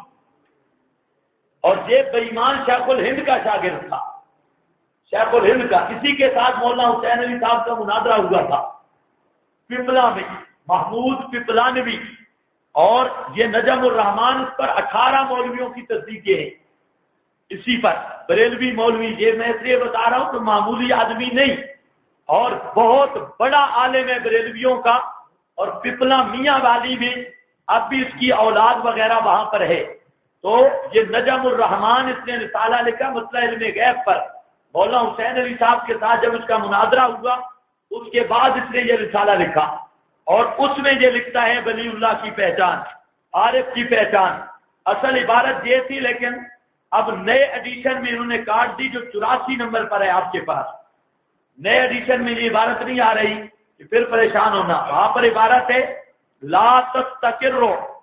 اور یہ بےایمان شیخ الہند کا شاگرد تھا. شیخ الہند کا، اسی کے ساتھ مولانا حسین علی صاحب کا مناظرہ ہوا تھا پپلا میں، محمود پپلانوی. اور یہ نجم الرحمان اس پر 18 مولویوں کی تصدیقیں ہیں. اسی پر بریلوی مولوی، یہ میں اس لیے بتا رہا ہوں کہ معمولی آدمی نہیں، اور بہت بڑا عالم ہے بریلویوں کا. اور پپلا میاں والی میں اب بھی اس کی اولاد وغیرہ وہاں پر ہے. تو یہ نجم الرحمان اس نے رسالہ لکھا مسئلہ علم غیب پر. مولانا حسین علی صاحب کے ساتھ جب اس کا مناظرہ ہوا اس کے بعد اس نے یہ رسالہ لکھا، اور اس میں یہ لکھتا ہے ولی اللہ کی پہچان، عارف کی پہچان. اصل عبارت یہ تھی لیکن اب نئے ایڈیشن میں انہوں نے کاٹ دی جو 84 نمبر پر ہے آپ کے پاس. نئے ایڈیشن میں یہ عبارت نہیں آ رہی کہ پھر پریشان ہونا. وہاں پر عبارت ہے لا تستقر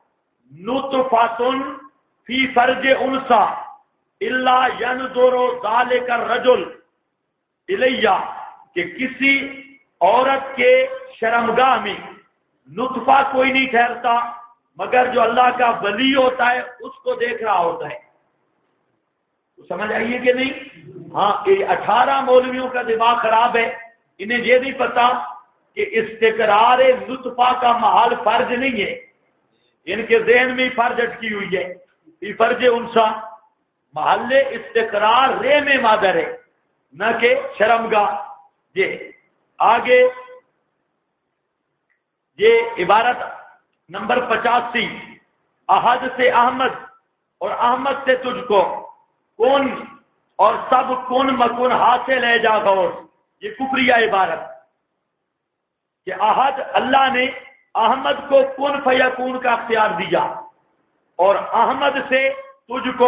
نطفۃ فی فرج انثی الا ينظر ذلك الرجل الیہ، کہ کسی عورت کے شرمگاہ میں نطفہ کوئی نہیں ٹھہرتا مگر جو اللہ کا ولی ہوتا ہے اس کو دیکھ رہا ہوتا ہے. سمجھ آئیے کہ نہیں؟ ہاں، یہ 18 مولویوں کا دماغ خراب ہے. انہیں یہ نہیں پتا کہ استقرار نطفہ کا محل فرج نہیں ہے، ان کے ذہن میں فرج اٹکی ہوئی ہے. فرج انسا محل استقرار رے میں مادر ہے، نہ کہ شرمگاہ۔ یہ آگے یہ عبارت نمبر 85، احد سے احمد اور احمد سے تجھ کو کون اور سب کون مکن حاصل ہے جا غور۔ یہ کفریہ عبارت کہ احد اللہ نے احمد کو کن فیکون کا اختیار دیا، اور احمد سے تجھ کو،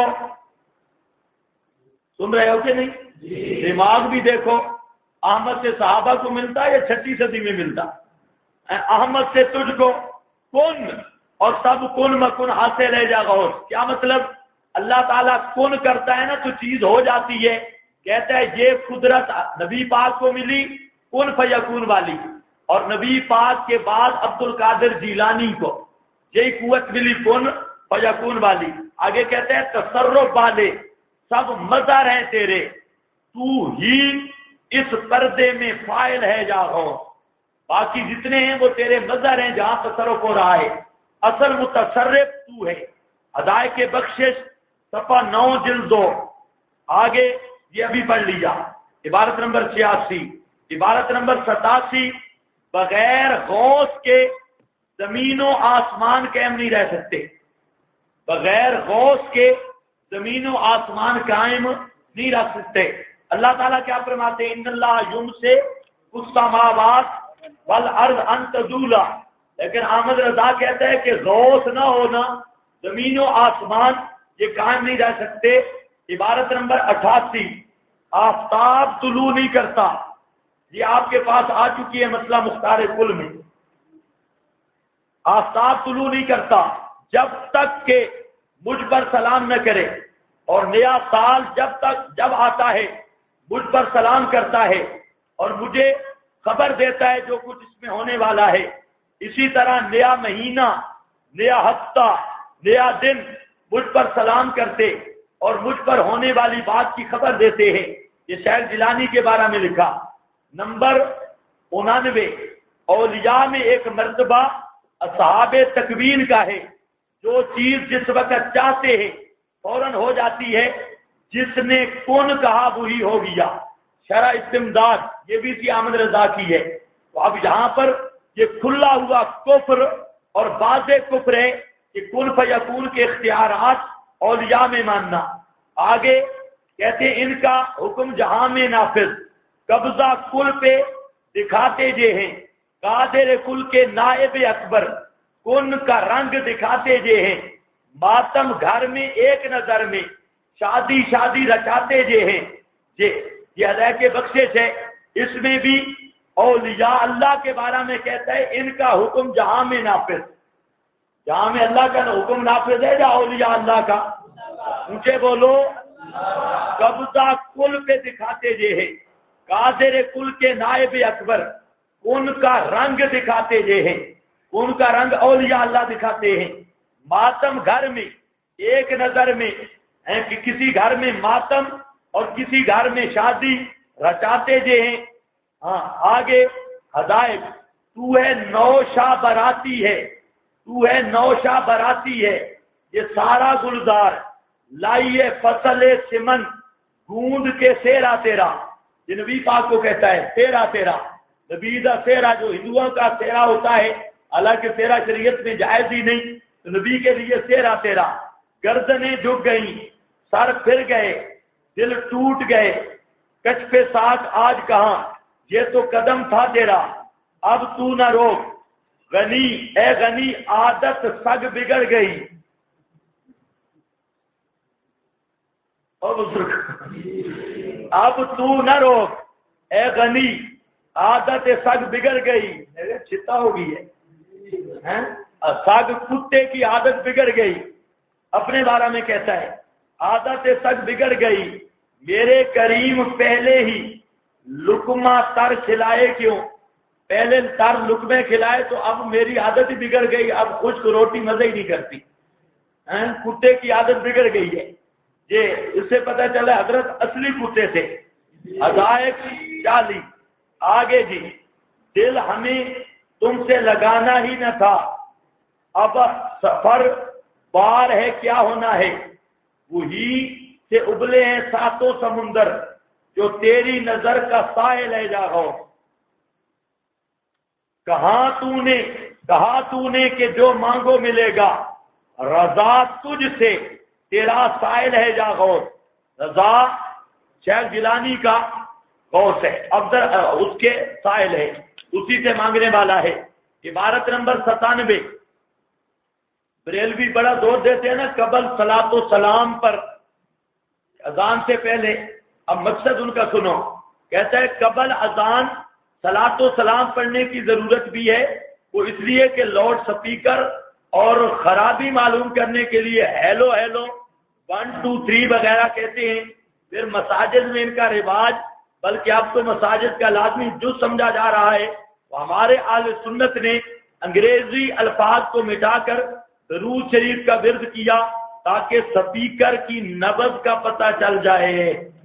سن رہے ہو کہ نہیں؟ دماغ بھی دیکھو، احمد سے صحابہ کو ملتا ہے یا 6 صدی میں ملتا؟ احمد سے تجھ کو کن اور سب کن مکن حاصل ہے جا غور۔ کیا مطلب؟ اللہ تعالیٰ کن کرتا ہے نا تو چیز ہو جاتی ہے۔ کہتا ہے یہ قدرت نبی پاک کو ملی کن فیکون والی، اور نبی پاک کے بعد عبد القادر جیلانی کو یہی قوت ملی کن فیکون والی۔ آگے کہتے ہیں تصرف والے سب مظہر ہیں تیرے، تو ہی اس پردے میں فاعل ہے جا غور۔ باقی جتنے ہیں وہ تیرے مظہر ہیں جہاں تصرف ہو رہا ہے، اصل متصرف تو ہے۔ ادائے کے بخشش صفحہ 9 جلد 2۔ آگے یہ ابھی پڑھ لیا، عبارت نمبر 86۔ عبارت نمبر 87، بغیر غوث کے زمین و آسمان قائم نہیں رہ سکتے۔ بغیر غوث کے زمین و آسمان قائم نہیں رکھ سکتے۔ اللہ تعالیٰ کیا فرماتے ہیں؟ ان اللہ یمسک السماوات والارض ان تزولا۔ لیکن احمد رضا کہتا ہے کہ غوث نہ ہونا، زمین و آسمان یہ قائم نہیں رہ سکتے۔ عبارت نمبر 88، آفتاب طلوع نہیں کرتا۔ یہ آپ کے پاس آ چکی ہے مسئلہ مختار کل میں۔ آفتاب طلوع نہیں کرتا جب تک کہ مجھ پر سلام نہ کرے، اور نیا سال جب آتا ہے مجھ پر سلام کرتا ہے اور مجھے خبر دیتا ہے جو کچھ اس میں ہونے والا ہے۔ اسی طرح نیا مہینہ، نیا ہفتہ، نیا دن مجھ پر سلام کرتے اور مجھ پر ہونے والی بات کی خبر دیتے ہیں۔ یہ شیخ جیلانی کے بارے میں لکھا۔ نمبر 89، اولیاء میں ایک مرتبہ اصحاب تکوین کا ہے، جو چیز جس وقت چاہتے ہیں فوراً ہو جاتی ہے، جس نے کون کہا وہی ہو گیا۔ شرح استمداد یہ بھی اسی احمد رضا کی ہے۔ تو اب یہاں پر یہ کھلا ہوا کفر اور واضح کفر ہے کہ کن فیکون کے اختیارات اولیاء میں ماننا۔ آگے کہتے ہیں ان کا حکم جہاں میں نافذ، قبضہ کل پہ دکھاتے جے ہیں، قادر کل کے نائب اکبر، کن کا رنگ دکھاتے جے ہیں، ماتم گھر میں ایک نظر میں، شادی شادی رچاتے جے ہیں۔ یہ ادائے کے بخشش ہے۔ اس میں بھی اولیاء اللہ کے بارے میں کہتا ہے ان کا حکم جہاں میں نافذ۔ جہاں میں اللہ کا حکم نافذ ہے یا اولیاء اللہ کا؟ اونچے بولو۔ قبضہ کل پہ دکھاتے جے ہیں، قادر کل کے نائب اکبر، ان کا رنگ دکھاتے جے ہیں، ان کا رنگ اولیاء اللہ دکھاتے ہیں۔ ماتم گھر میں ایک نظر میں ہے کہ کسی گھر میں ماتم اور کسی گھر میں شادی رچاتے جے ہیں۔ ہاں آگے ہدایت، تو ہے نوشا براتی ہے، تو ہے نوشا براتی ہے، یہ سارا گلزار لائیے فصل سمن گوند کے سیرا تیرا۔ یہ نبی پاک کو کہتا ہے سیرا تیرا، نبی دا سیرا جو ہندوؤں کا سیرا ہوتا ہے، حالانکہ سیرا شریعت میں جائز ہی نہیں، تو نبی کے لیے سیرا تیرا۔ گردنیں جھک گئیں، سر پھر گئے، دل ٹوٹ گئے، کچھ پہ ساتھ آج کہاں، یہ تو قدم تھا تیرا، اب تو نہ روک غنی، اے غنی عادت سگ بگڑ گئی۔ اب تو نہ روک اے غنی عادت سگ بگڑ گئی، چھتا ہو گئی ہے، سگ کتے کی عادت بگڑ گئی۔ اپنے بارے میں کہتا ہے عادت سگ بگڑ گئی، میرے کریم پہلے ہی لقمہ تر کھلائے کیوں؟ پہلے تر لقمے کھلائے تو اب میری عادت ہی بگڑ گئی، اب خشک روٹی مزے ہی نہیں کرتی، کتے کی عادت بگڑ گئی ہے۔ یہ اس سے پتہ چلا حضرت اصلی کتے تھے۔ ہدایت 40 آگے جی، دل ہمیں تم سے لگانا ہی نہ تھا، اب سفر بار ہے کیا ہونا ہے، وہی سے ابلے ہیں ساتوں سمندر، جو تیری نظر کا سائے لے جا غوث۔ کہا تو نے کہ جو مانگو ملے گا، رضا تجھ سے تیرا سائل ہے جا غوث۔ رضا شیخ گیلانی کا غوث ہے، اس کے سائل ہے، اسی سے مانگنے والا ہے۔ عبارت نمبر 97، بریلوی بڑا زور دیتے ہیں نا قبل صلاۃ و سلام پر، اذان سے پہلے۔ اب مقصد ان کا سنو، کہتا ہے قبل اذان صلاۃ و سلام پڑھنے کی ضرورت بھی ہے، وہ اس لیے کہ لاؤڈ سپیکر اور خرابی معلوم کرنے کے لیے ہیلو ہیلو 1 2 3 وغیرہ کہتے ہیں۔ پھر مساجد میں ان کا رواج، بلکہ اب تو مساجد کا لازمی جز سمجھا جا رہا ہے، وہ ہمارے اہل سنت نے انگریزی الفاظ کو مٹا کر درود شریف کا ورد کیا تاکہ سپیکر کی نبض کا پتہ چل جائے۔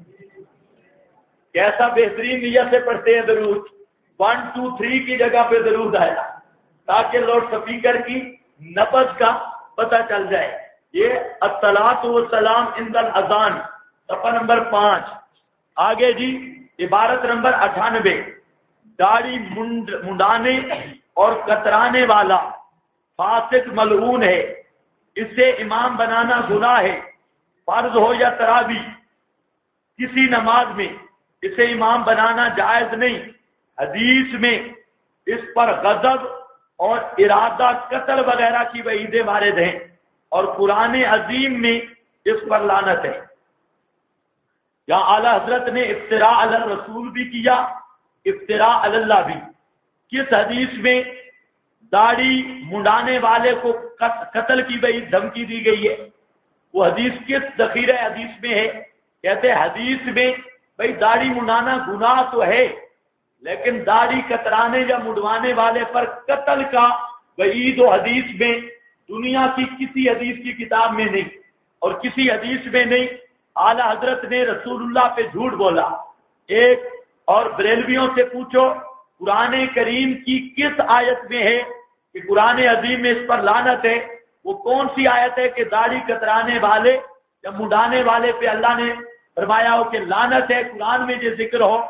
کیسا بہترین نیت سے پڑھتے ہیں درود، 1 2 3 کی جگہ پہ درود آیا تاکہ لاؤڈ سپیکر کی نبض کا پتہ چل جائے۔ یہ الصلاۃ والسلام عند الاذان، صفحہ نمبر 5۔ آگے جی عبارت نمبر 98، داڑھی منڈانے اور کترانے والا فاسق ملعون ہے، اس سے امام بنانا گناہ ہے، فرض ہو یا تراویح کسی نماز میں اسے امام بنانا جائز نہیں۔ حدیث میں اس پر غضب اور ارادہ قتل وغیرہ کی وعیدیں وارد ہیں، اور قرآن عظیم میں اس پر لعنت ہے۔ یہاں اعلی حضرت نے افتراء علی الرسول بھی کیا، افتراء علی اللہ بھی۔ کس حدیث میں داڑھی منڈانے والے کو قتل کی وعید دھمکی دی گئی ہے؟ وہ حدیث کس ذخیرہ حدیث میں ہے؟ کہتے ہیں حدیث میں بھئی داڑھی منڈانا گناہ تو ہے، لیکن داڑھی کترانے یا منڈوانے والے پر قتل کا وعید و حدیث میں دنیا کی کسی حدیث کی کتاب میں نہیں، اور کسی حدیث میں نہیں۔ اعلی حضرت نے رسول اللہ پہ جھوٹ بولا۔ ایک اور بریلویوں سے پوچھو قرآن کریم کی کس آیت میں ہے کہ قرآن عظیم میں اس پر لعنت ہے؟ وہ کون سی آیت ہے کہ داڑھی کترانے والے یا منڈانے والے پہ اللہ نے فرمایا ہو کہ لعنت ہے؟ قرآن میں جو ذکر ہو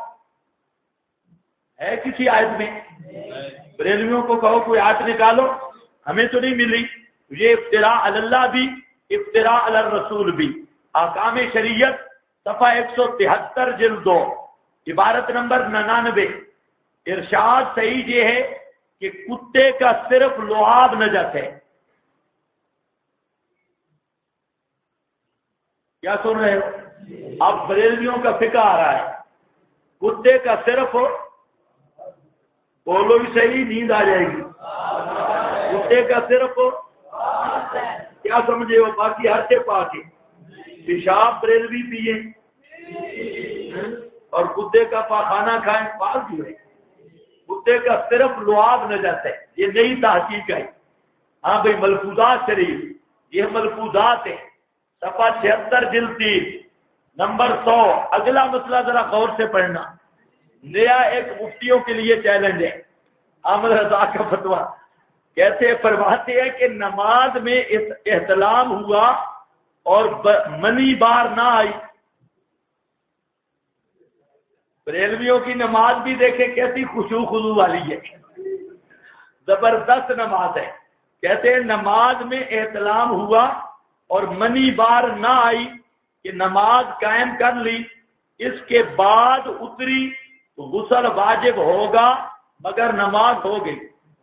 ہے کسی آیت میں؟ بریلویوں کو کہو کوئی آیت نکالو، ہمیں تو نہیں ملی۔ یہ افتراء علی اللہ بھی، افتراء علی الرسول بھی۔ احکام شریعت صفحہ 173 جلد 2، عبارت نمبر 99، ارشاد صحیح یہ ہے کہ کتے کا صرف لعاب نجس ہے۔ کیا سن رہے ہو؟ اب بریلویوں کا فقہ آ رہا ہے، کتے کا صرف، بولو بھی صحیح، نیند آ جائے گی، کتے کا صرف کیا سمجھے ہو؟ باقی ہر سے پاک ہے۔ پیشاب بریلوی پیے اور کتے کا پاخانہ کھائیں، پاک جو ہے۔ کتے کا صرف لعاب نجس ہے، یہ نئی تحقیق ہے۔ ہاں بھائی ملفوظات شریف، یہ ملفوظات ہیں، صفحہ 76 جلد 3 نمبر 100۔ اگلا مسئلہ ذرا غور سے پڑھنا، نیا ایک مفتیوں کے لیے چیلنج ہے۔ احمد رضا کا فتویٰ کیسے فرماتے ہیں کہ نماز میں احتلام ہوا اور منی بار نہ آئی۔ بریلویوں کی نماز بھی دیکھیں کیسی خشوع خضوع والی ہے، زبردست نماز ہے۔ کہتے ہیں نماز میں احتلام ہوا اور منی بار نہ آئی کہ نماز قائم کر لی، اس کے بعد اتری تو غسل واجب ہوگا مگر نماز ہو گئی۔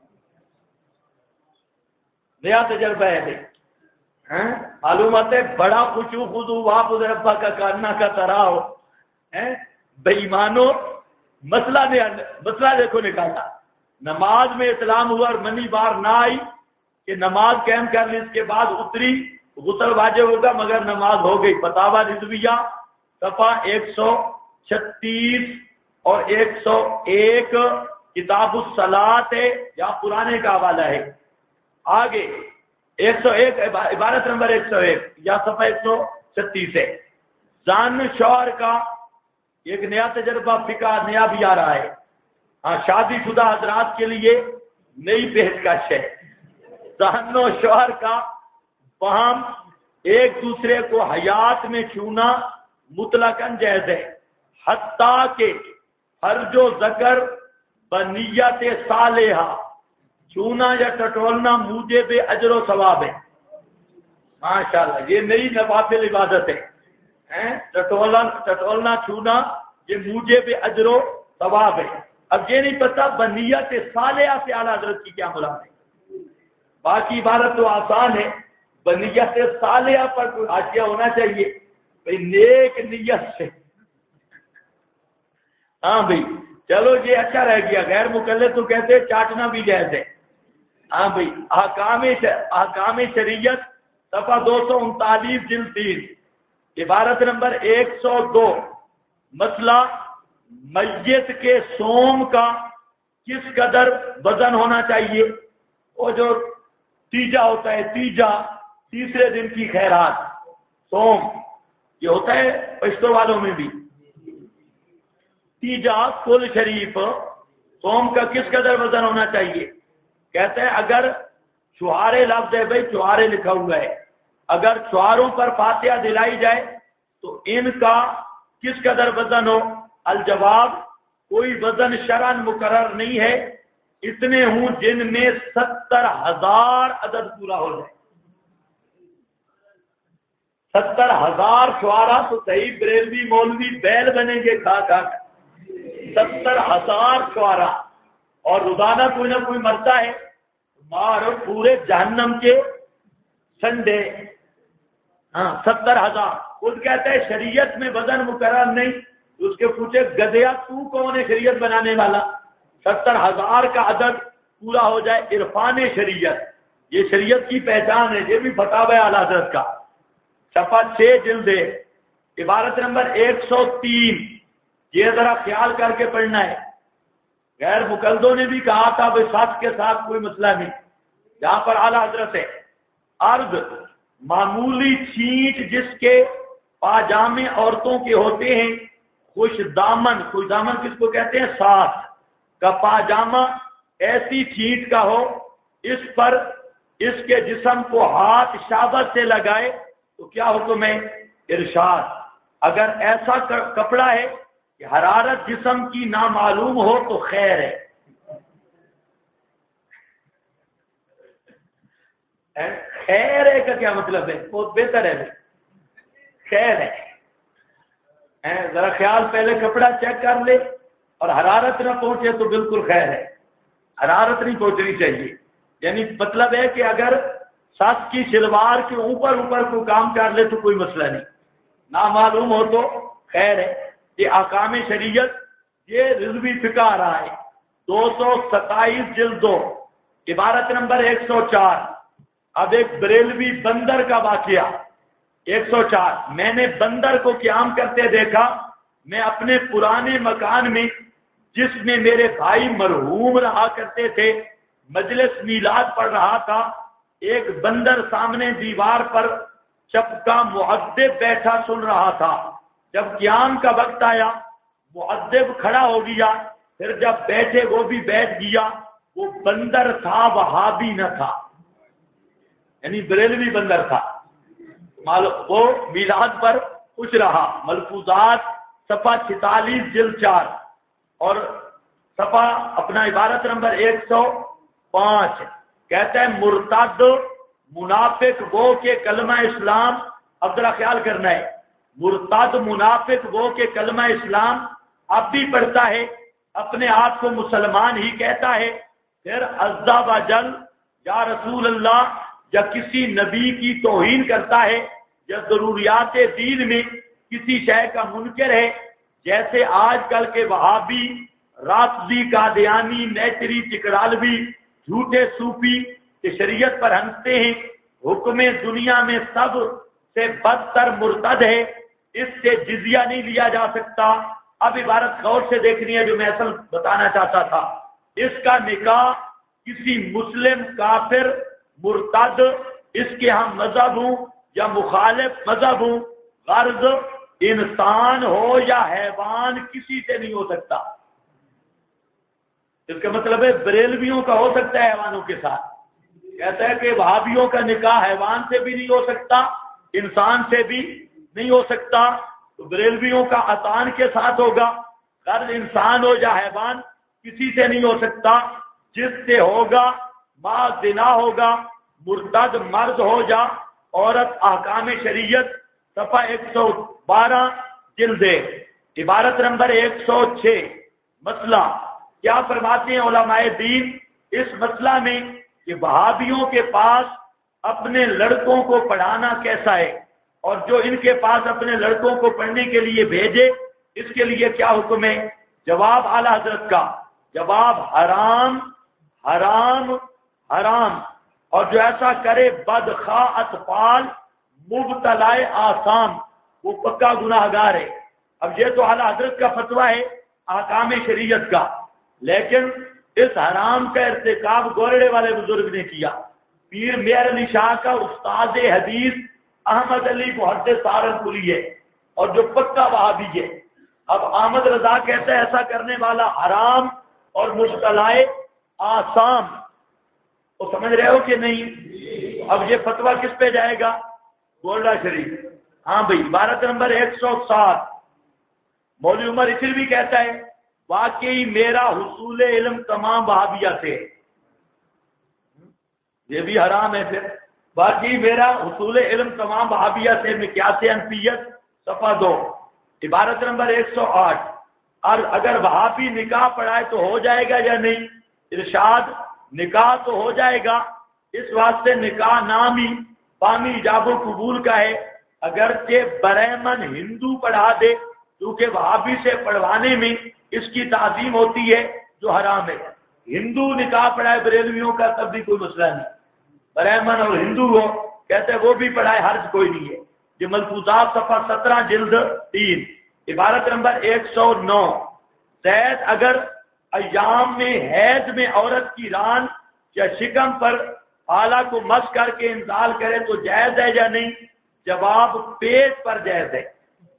نیا تجربہ ہے، معلومات ہے بڑا خشوع خضوع واپ ربا کا کارنا کا طرح ہو۔ بے ایمانو، مسئلہ دیکھو نکالا، نماز میں اسلام ہوا اور منی بار نہ آئی کہ نماز قائم کر لی، اس کے بعد اتری غسل واجب ہوگا مگر نماز ہو گئی۔ فتاوی رضویہ صفحہ 136 اور 101 کتاب الصلاۃ ہے، یا پرانے کا حوالہ ہے۔ آگے 101 عبارت نمبر 101 یا صفحہ 136 ہے۔ زان شوہر کا ایک نیا تجربہ فقہ نیا بھی آ رہا ہے، ہاں شادی شدہ حضرات کے لیے نئی پیشکش ہے۔ زان و شوہر کا فہم ایک دوسرے کو حیات میں چھونا مطلقاً جائز ہے، حتیٰ کہ فرج و ذکر بنیت صالحہ چھونا یا ٹٹولنا موجب اجر و ثواب ہے۔ ماشاءاللہ یہ نئی نوافل عبادت ہے، ٹٹولنا چھونا یہ موجب اجر و ثواب ہے۔ اب یہ نہیں پتا بنیت صالحہ سے اعلیٰ حضرت کی کیا مراد ہے، باقی عبادت تو آسان ہے، بنیت صالحہ پر کوئی حاشیہ ہونا چاہیے بھئی نیک نیت سے۔ ہاں بھئی چلو یہ اچھا رہ گیا، غیر مقلد تو کہتے ہیں چاٹنا بھی جائز ہے۔ ہاں بھئی احکام شریعت صفحہ 239 جلد 3 عبارت نمبر 102 مسئلہ میت کے سوم کا کس قدر وزن ہونا چاہیے؟ وہ جو تیجا ہوتا ہے، تیسرے دن کی خیرات سوم یہ ہوتا ہے پشتو والوں میں بھی، تیجا کل شریف سوم کا کس قدر وزن ہونا چاہیے؟ کہتے ہیں اگر چوہارے لفظ ہے، بھائی چوہارے لکھا ہوا ہے، اگر چوہاروں پر فاتحہ دلائی جائے تو ان کا کس قدر وزن ہو؟ الجواب کوئی وزن شرعاً مقرر نہیں ہے، اتنے ہوں جن میں 70,000 عدد پورا ہو جائے۔ 70,000 شعرا تو صحیح بریلوی مولوی بیل بنیں گے کھا کھا۔ 70,000 شعرا اور روزانہ کوئی نہ کوئی مرتا ہے، مار پورے جہنم کے سنڈے۔ ہاں 70,000 خود کہتے ہیں شریعت میں وزن مقرر نہیں، اس کے پوچھے گدیا تو کون ہے شریعت بنانے والا؟ 70,000 کا عدد پورا ہو جائے، عرفان شریعت یہ شریعت کی پہچان ہے، یہ بھی فتاوی اعلیٰ حضرت کا صفحہ 6 جلد عبارت نمبر 103 یہ ذرا خیال کر کے پڑھنا ہے۔ غیر مقلدوں نے بھی کہا تھا بھائی ساتھ کے ساتھ کوئی مسئلہ نہیں، یہاں پر اعلیٰ حضرت ہے عرض معمولی چھینٹ جس کے پاجامے عورتوں کے ہوتے ہیں، خوش دامن کس کو کہتے ہیں؟ ساتھ کا پاجامہ ایسی چھینٹ کا ہو اس پر اس کے جسم کو ہاتھ شابت سے لگائے تو کیا حکم ہے؟ ارشاد اگر ایسا کپڑا ہے کہ حرارت جسم کی نامعلوم ہو تو خیر ہے۔ خیر ہے کا کیا مطلب ہے؟ بہت بہتر ہے، خیر ہے۔ ذرا خیال پہلے کپڑا چیک کر لے اور حرارت نہ پہنچے تو بالکل خیر ہے، حرارت نہیں پہنچنی چاہیے۔ یعنی مطلب ہے کہ اگر ساتھ کی شلوار کے اوپر کو کام کر لے تو کوئی مسئلہ نہیں، نامعلوم ہو تو خیر ہے۔ یہ احکام شریعت یہ رضوی فقہ آ رہا ہے 227 جلد 2 عبارت نمبر 104۔ اب ایک بریلوی بندر کا واقعہ 104 میں نے بندر کو قیام کرتے دیکھا، میں اپنے پرانے مکان میں جس میں میرے بھائی مرحوم رہا کرتے تھے مجلس میلاد پڑھ رہا تھا، ایک بندر سامنے دیوار پر چپکا مؤدب بیٹھا سن رہا تھا۔ جب قیام کا وقت آیا مؤدب کھڑا ہو گیا، پھر جب بیٹھے وہ بھی بیٹھ گیا۔ وہ بندر تھا وہابی نہ تھا، یعنی بریلوی بندر تھا۔ وہ میلاد پر خوش رہا۔ ملفوظات صفحہ 46 جلد 4 اور صفحہ اپنا عبارت نمبر 105 کہتا ہے مرتد منافق وہ کہ کلمہ اسلام، اب ذرا خیال کرنا ہے، مرتد منافق وہ کہ کلمہ اسلام اب بھی پڑھتا ہے، اپنے آپ کو مسلمان ہی کہتا ہے، پھر عز و جل یا رسول اللہ یا کسی نبی کی توہین کرتا ہے یا ضروریات دین میں کسی شے کا منکر ہے، جیسے آج کل کے وہابی، رافضی، قادیانی، نیچری، چکرالوی، جھوٹے صوفی کہ شریعت پر ہنستے ہیں۔ حکم دنیا میں سب سے بدتر مرتد ہے، اس سے جزیہ نہیں لیا جا سکتا۔ اب عبارت غور سے دیکھنی ہے جو میں اصل بتانا چاہتا تھا، اس کا نکاح کسی مسلم کافر مرتد، اس کے ہم مذہب ہوں یا مخالف مذہب ہوں، غرض انسان ہو یا حیوان، کسی سے نہیں ہو سکتا۔ اس کا مطلب ہے بریلویوں کا ہو سکتا ہے حیوانوں کے ساتھ، کہتا ہے کہ وہابیوں کا نکاح حیوان سے بھی نہیں ہو سکتا، انسان سے بھی نہیں ہو سکتا، تو بریلویوں کا اطان کے ساتھ ہوگا۔ قرض انسان ہو یا حیوان کسی سے نہیں ہو سکتا، جس سے ہوگا ما زنا ہوگا، مرتد مرد ہو جا عورت۔ احکام شریعت صفحہ 112 جلد عبارت نمبر 106۔ مسئلہ کیا فرماتے ہیں علماء دین اس مسئلہ میں کہ وہابیوں کے پاس اپنے لڑکوں کو پڑھانا کیسا ہے، اور جو ان کے پاس اپنے لڑکوں کو پڑھنے کے لیے بھیجے اس کے لیے کیا حکم ہے؟ جواب اعلیٰ حضرت کا جواب حرام حرام حرام، اور جو ایسا کرے بدخواہ اطفال مبتلائے آسام، وہ پکا گناہ گار ہے۔ اب یہ تو اعلیٰ حضرت کا فتویٰ ہے احکام شریعت کا، لیکن اس حرام کا ارتکاب گورڑے والے بزرگ نے کیا۔ پیر میر علی شاہ کا استاد حدیث احمد علی محدث سہارنپوری ہے، اور جو پکا وہابی ہے۔ اب احمد رضا کہتا ہے ایسا کرنے والا حرام اور مبتلائے آسام، تو سمجھ رہے ہو کہ نہیں؟ اب یہ فتویٰ کس پہ جائے گا؟ گولڈا شریف۔ ہاں بھائی، عبارت نمبر 107 مولوی عمر اسر بھی کہتا ہے واقعی میرا حصول علم تمام وہابیہ سے، یہ بھی حرام ہے۔ پھر باقی میرا حصول علم تمام وہابیہ سے، مقیاس انفیت صفحہ 2 عبارت نمبر 108۔ اور اگر وہابی نکاح پڑھائے تو ہو جائے گا یا نہیں؟ ارشاد نکاح تو ہو جائے گا، اس واسطے نکاح نام ہی فامی ایجاب و قبول کا ہے، اگرچہ برہمن ہندو پڑھا دے، کیونکہ وہابی سے پڑھوانے میں اس کی تعظیم ہوتی ہے جو حرام ہے۔ ہندو نکاح پڑھائے بریلویوں کا تب بھی کوئی مسئلہ نہیں، برہمن اور ہندو ہو کہتے ہیں وہ بھی پڑھائے، حرج کوئی نہیں ہے۔ یہ ملفوظات صفحہ 17 جلد 3 عبارت نمبر 109۔ زید اگر ایام میں حیض میں عورت کی ران یا شکم پر آلہ کو مس کر کے انزال کرے تو جائز ہے یا نہیں؟ جواب پیٹ پر جائز ہے۔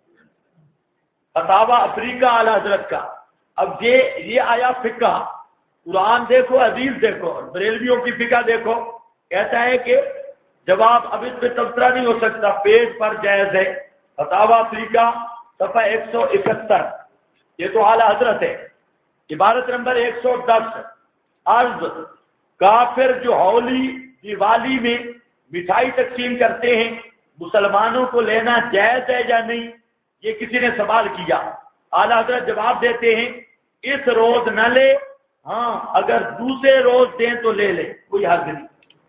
فتاوی افریقہ اعلیٰ حضرت کا۔ اب یہ آیا فقہ، قرآن دیکھو حدیث دیکھو، بریلویوں کی فقہ دیکھو، کہتا ہے کہ جواب اب اس پہ تبصرہ نہیں ہو سکتا، پیٹ پر جائز ہے۔ فتاوی افریقہ صفحہ 171، یہ تو اعلیٰ حضرت ہے۔ عبارت نمبر 110 عرض کافر جو ہولی دیوالی میں مٹھائی تقسیم کرتے ہیں مسلمانوں کو لینا جائز ہے یا نہیں؟ یہ کسی نے سوال کیا، اعلیٰ حضرت جواب دیتے ہیں اس روز نہ لے، ہاں اگر دوسرے روز دیں تو لے لے، کوئی حرج نہیں۔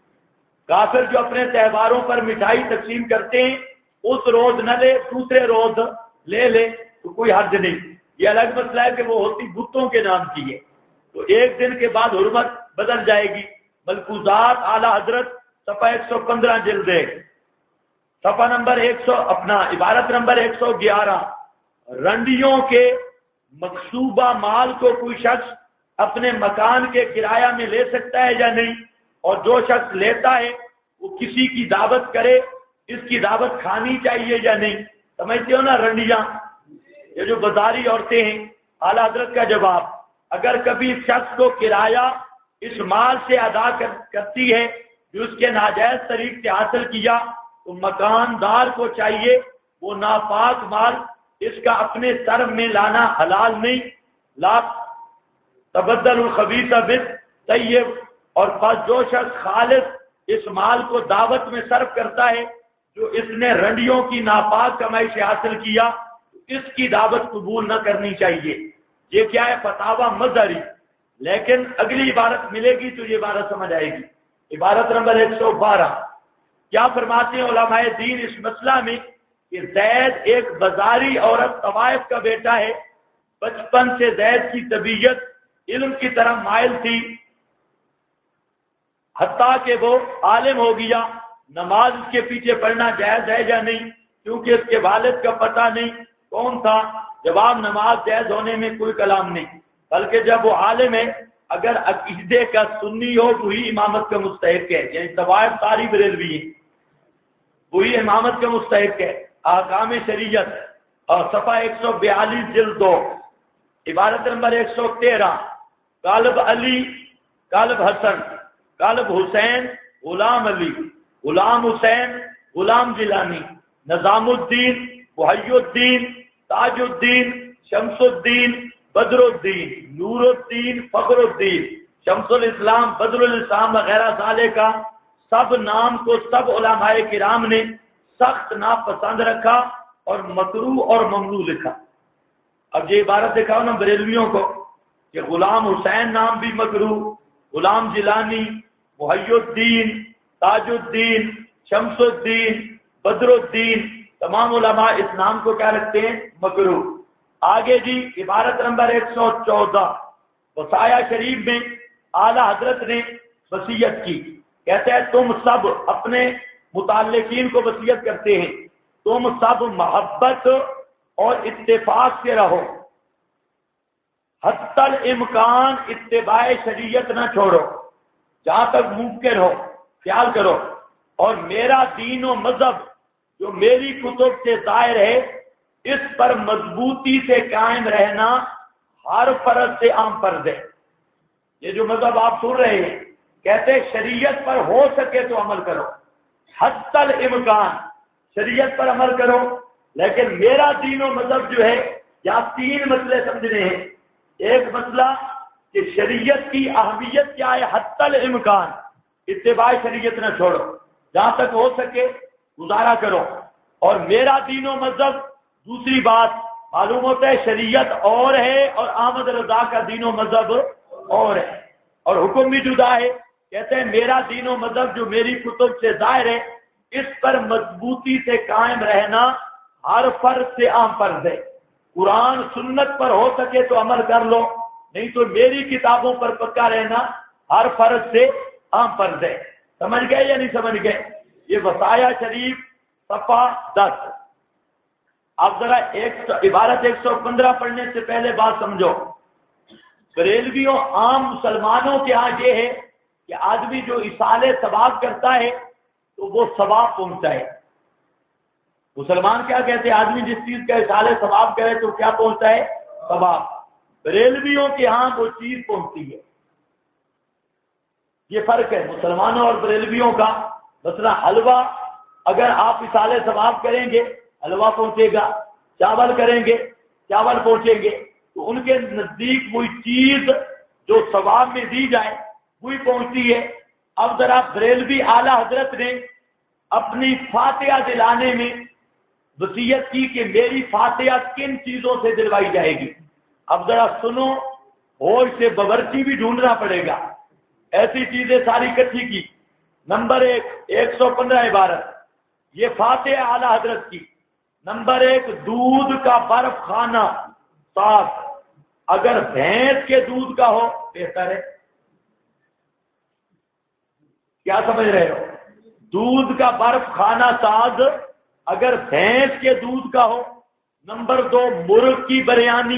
کافر جو اپنے تہواروں پر مٹھائی تقسیم کرتے ہیں اس روز نہ لے، دوسرے روز لے لے تو کوئی حرج نہیں۔ یہ الگ مسئلہ ہے کہ وہ ہوتی بتوں کے نام کی ہے، تو ایک دن کے بعد حرمت بدل جائے گی۔ ملفوظات اعلیٰ حضرت صفحہ 115 جلد ہے، صفحہ نمبر 100 اپنا عبارت نمبر 111۔ رنڈیوں کے مقصوبہ مال کو کوئی شخص اپنے مکان کے کرایہ میں لے سکتا ہے یا نہیں؟ اور جو شخص لیتا ہے وہ کسی کی دعوت کرے، اس کی دعوت کھانی چاہیے یا نہیں؟ سمجھتے ہو نا رنڈیاں، یہ جو بازاری عورتیں ہیں۔ اعلیٰ حضرت کا جواب اگر کبھی شخص کو کرایہ اس مال سے ادا کرتی ہے جو اس کے ناجائز طریق سے حاصل کیا تو مکاندار کو چاہیے وہ ناپاک مال اس کا اپنے سر میں لانا حلال نہیں، لا تبدل الخبیث بالطیب، اور پس جو شخص خالص اس مال کو دعوت میں صرف کرتا ہے جو اس نے رنڈیوں کی ناپاک کمائی سے حاصل کیا، اس کی دعوت قبول نہ کرنی چاہیے۔ یہ کیا ہے؟ فتاوی مظہری۔ لیکن اگلی عبارت ملے گی تو یہ عبارت سمجھ آئے گی۔ عبارت نمبر 112 کیا فرماتے ہیں علماء دین اس مسئلہ میں کہ زید ایک بازاری عورت طوائف کا بیٹا ہے، بچپن سے زید کی طبیعت علم کی طرف مائل تھی، حتیٰ کہ وہ عالم ہو گیا، نماز اس کے پیچھے پڑھنا جائز ہے یا نہیں؟ کیونکہ اس کے والد کا پتہ نہیں کون تھا۔ جواب نماز جائز ہونے میں کوئی کلام نہیں، بلکہ جب وہ عالم ہے، اگر عقیدے کا سنی ہو وہی امامت کا مستحق ہے، یعنی طوائف ساری بریلوی ہیں، وہی امامت کا مستحق ہے۔ احکام شریعت اور صفحہ 142 جلد 2 عبارت نمبر 113۔ غالب علی، غالب حسن، غالب حسین، غلام علی، غلام حسین، غلام جیلانی، نظام الدین، محی الدین، تاج الدین، شمس الدین، بدر الدین، نور الدین، فخر الدین، شمس الاسلام، بدر الاسلام وغیرہ سالے کا سب نام کو سب علماء کرام نے سخت ناپسند رکھا اور مکروہ اور ممنوع لکھا۔ اب یہ عبارت دکھاؤ نا بریلویوں کو کہ غلام حسین نام بھی مکروہ، غلام جیلانی، محی الدین، تاج الدین، شمس الدین، بدر الدین، تمام علماء اس نام کو کیا رکھتے ہیں؟ مکروہ۔ آگے جی عبارت نمبر 114 وصایا شریف میں اعلیٰ حضرت نے وصیت کی، کہتے ہیں تم سب اپنے متعلقین کو وصیت کرتے ہیں تم سب محبت اور اتفاق سے رہو، حتی الامکان اتباع شریعت نہ چھوڑو، جہاں تک ممکن ہو خیال کرو، اور میرا دین و مذہب جو میری کتب سے ظاہر ہے اس پر مضبوطی سے قائم رہنا ہر فرض سے عام فرض ہے۔ یہ جو مذہب آپ سن رہے ہیں کہتے شریعت پر ہو سکے تو عمل کرو، حتی الامکان شریعت پر عمل کرو، لیکن میرا دین و مذہب جو ہے یہاں تین مسئلے سمجھنے ہیں۔ ایک مسئلہ کہ شریعت کی اہمیت کیا ہے، حتی الامکان اتباع شریعت نہ چھوڑو، جہاں تک ہو سکے گزارا کرو، اور میرا دین و مذہب دوسری بات معلوم ہوتا ہے شریعت اور ہے اور احمد رضا کا دین و مذہب اور ہے، اور حکم بھی جدا ہے۔ کہتے ہیں میرا دین و مذہب جو میری کتب سے ظاہر ہے اس پر مضبوطی سے قائم رہنا ہر فرض سے عام فرض ہے۔ قرآن سنت پر ہو سکے تو عمل کر لو، نہیں تو میری کتابوں پر پکا رہنا ہر فرض سے عام فرض ہے۔ سمجھ گئے یا نہیں سمجھ گئے؟ یہ وصایا شریف صفحہ 10۔ اب ذرا عبارت 115 پڑھنے سے پہلے بات سمجھو۔ بریلویوں عام مسلمانوں کے ہاں یہ ہے کہ آدمی جو ایصال ثواب کرتا ہے تو وہ ثواب پہنچتا ہے۔ مسلمان کیا کہتے ہیں؟ آدمی جس چیز کا ایصال ثواب کرے تو کیا پہنچتا ہے؟ ثواب۔ بریلویوں کے ہاں وہ چیز پہنچتی ہے۔ یہ فرق ہے مسلمانوں اور بریلویوں کا۔ مثلا حلوہ اگر آپ ایصال ثواب کریں گے حلوہ پہنچے گا، چاول کریں گے چاول پہنچیں گے، تو ان کے نزدیک وہی چیز جو ثواب میں دی جائے وہی پہنچتی ہے۔ اب ذرا بریلوی اعلیٰ حضرت نے اپنی فاتحہ دلانے میں وصیت کی کہ میری فاتحہ کن چیزوں سے دلوائی جائے گی۔ اب ذرا سنو، ہوش سے باورچی بھی ڈھونڈنا پڑے گا، ایسی چیزیں ساری اکٹھی کی۔ نمبر 115 عبارت یہ فاتحہ اعلیٰ حضرت کی۔ نمبر 1 دودھ کا برف خانہ ساز، اگر بھینس کے دودھ کا ہو بہتر ہے۔ کیا سمجھ رہے ہو؟ دودھ کا برف خانہ ساز اگر بھینس کے دودھ کا ہو۔ نمبر 2 مرغ کی بریانی۔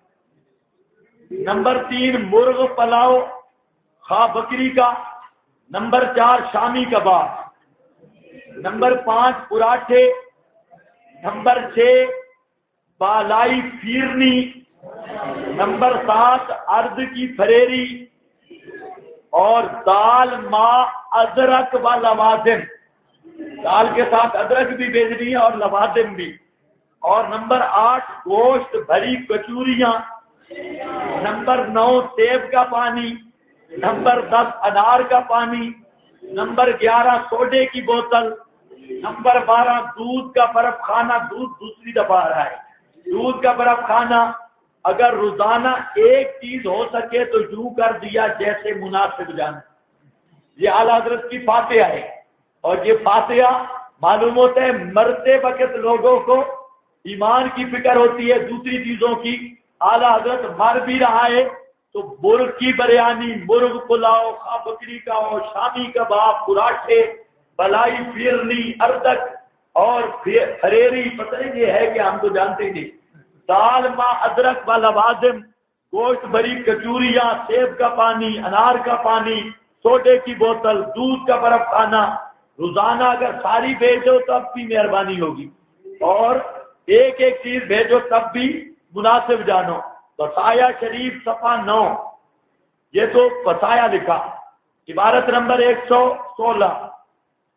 نمبر 3 مرغ پلاؤ خواہ بکری کا۔ نمبر 4 شامی کباب۔ نمبر 5 پراٹھے۔ نمبر 6 بالائی پھیرنی۔ نمبر 7 ارد کی پھریری، اور دال ماں ادرک و لوازم، دال کے ساتھ ادرک بھی بھیجنی ہے اور لوازم بھی۔ اور نمبر 8 گوشت بھری کچوریاں۔ نمبر 9 سیب کا پانی۔ نمبر 10 انار کا پانی۔ نمبر 11 سوڈے کی بوتل۔ نمبر 12 دودھ کا برف خانہ۔ دودھ دوسری دفعہ آ رہا ہے۔ دودھ کا برف خانہ اگر روزانہ ایک چیز ہو سکے تو یوں کر دیا جیسے مناسب جانا۔ یہ اعلیٰ حضرت کی فاتحہ ہے، اور یہ فاتحہ معلوم ہوتا ہے مرتے وقت لوگوں کو ایمان کی فکر ہوتی ہے، دوسری چیزوں کی۔ اعلیٰ حضرت مر بھی رہا ہے تو مرغ کی بریانی، مرغ پلاؤ خواہ بکری کا ہو، شامی کباب، پراٹھے، بلائی پھیرنی، اردک اور پھریری، پتہ نہیں یہ ہے کہ ہم تو جانتے ہی نہیں، دال ماں ادرک و لوازم، گوشت بھری کچوریاں، سیب کا پانی، انار کا پانی، سوڈے کی بوتل، دودھ کا برف خانہ۔ روزانہ اگر ساری بھیجو تب بھی مہربانی ہوگی، اور ایک ایک چیز بھیجو تب بھی مناسب جانو۔ وصایا شریف صفحہ 9، یہ تو وصایا لکھا۔ عبارت نمبر 116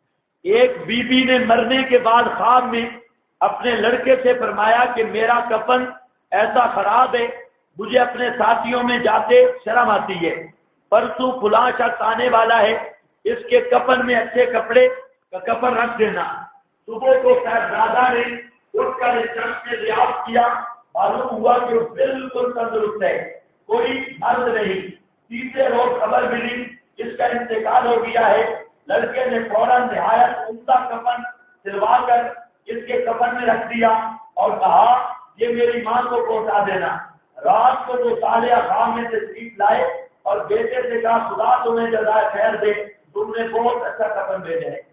ایک بی بی نے مرنے کے بعد خواب میں اپنے لڑکے سے فرمایا کہ میرا کفن ایسا خراب ہے، مجھے اپنے ساتھیوں میں جاتے شرم آتی ہے، پرسوں فلاں شخص آنے والا ہے، اس کے کفن میں اچھے کپڑے کا کفن رکھ دینا۔ صبح کو صاحبزادہ نے اٹھ کر اس شخص نے ریاض کیا، معلوم ہوا کہ وہ بالکل تندرست ہے، کوئی عرض نہیں۔ تیسرے روز خبر ملی اس کا انتقال ہو گیا ہے۔ لڑکے نے فوراً نہایت عمدہ کفن سلوا کر اس کے کفن میں رکھ دیا اور کہا یہ میری ماں کو پہنچا دینا۔ رات کو وہ صالحہ خام میں تشریف لائے اور بیٹے سے کہا خدا تمہیں جزائے خیر دے، تم نے بہت اچھا کفن بھیجا ہے۔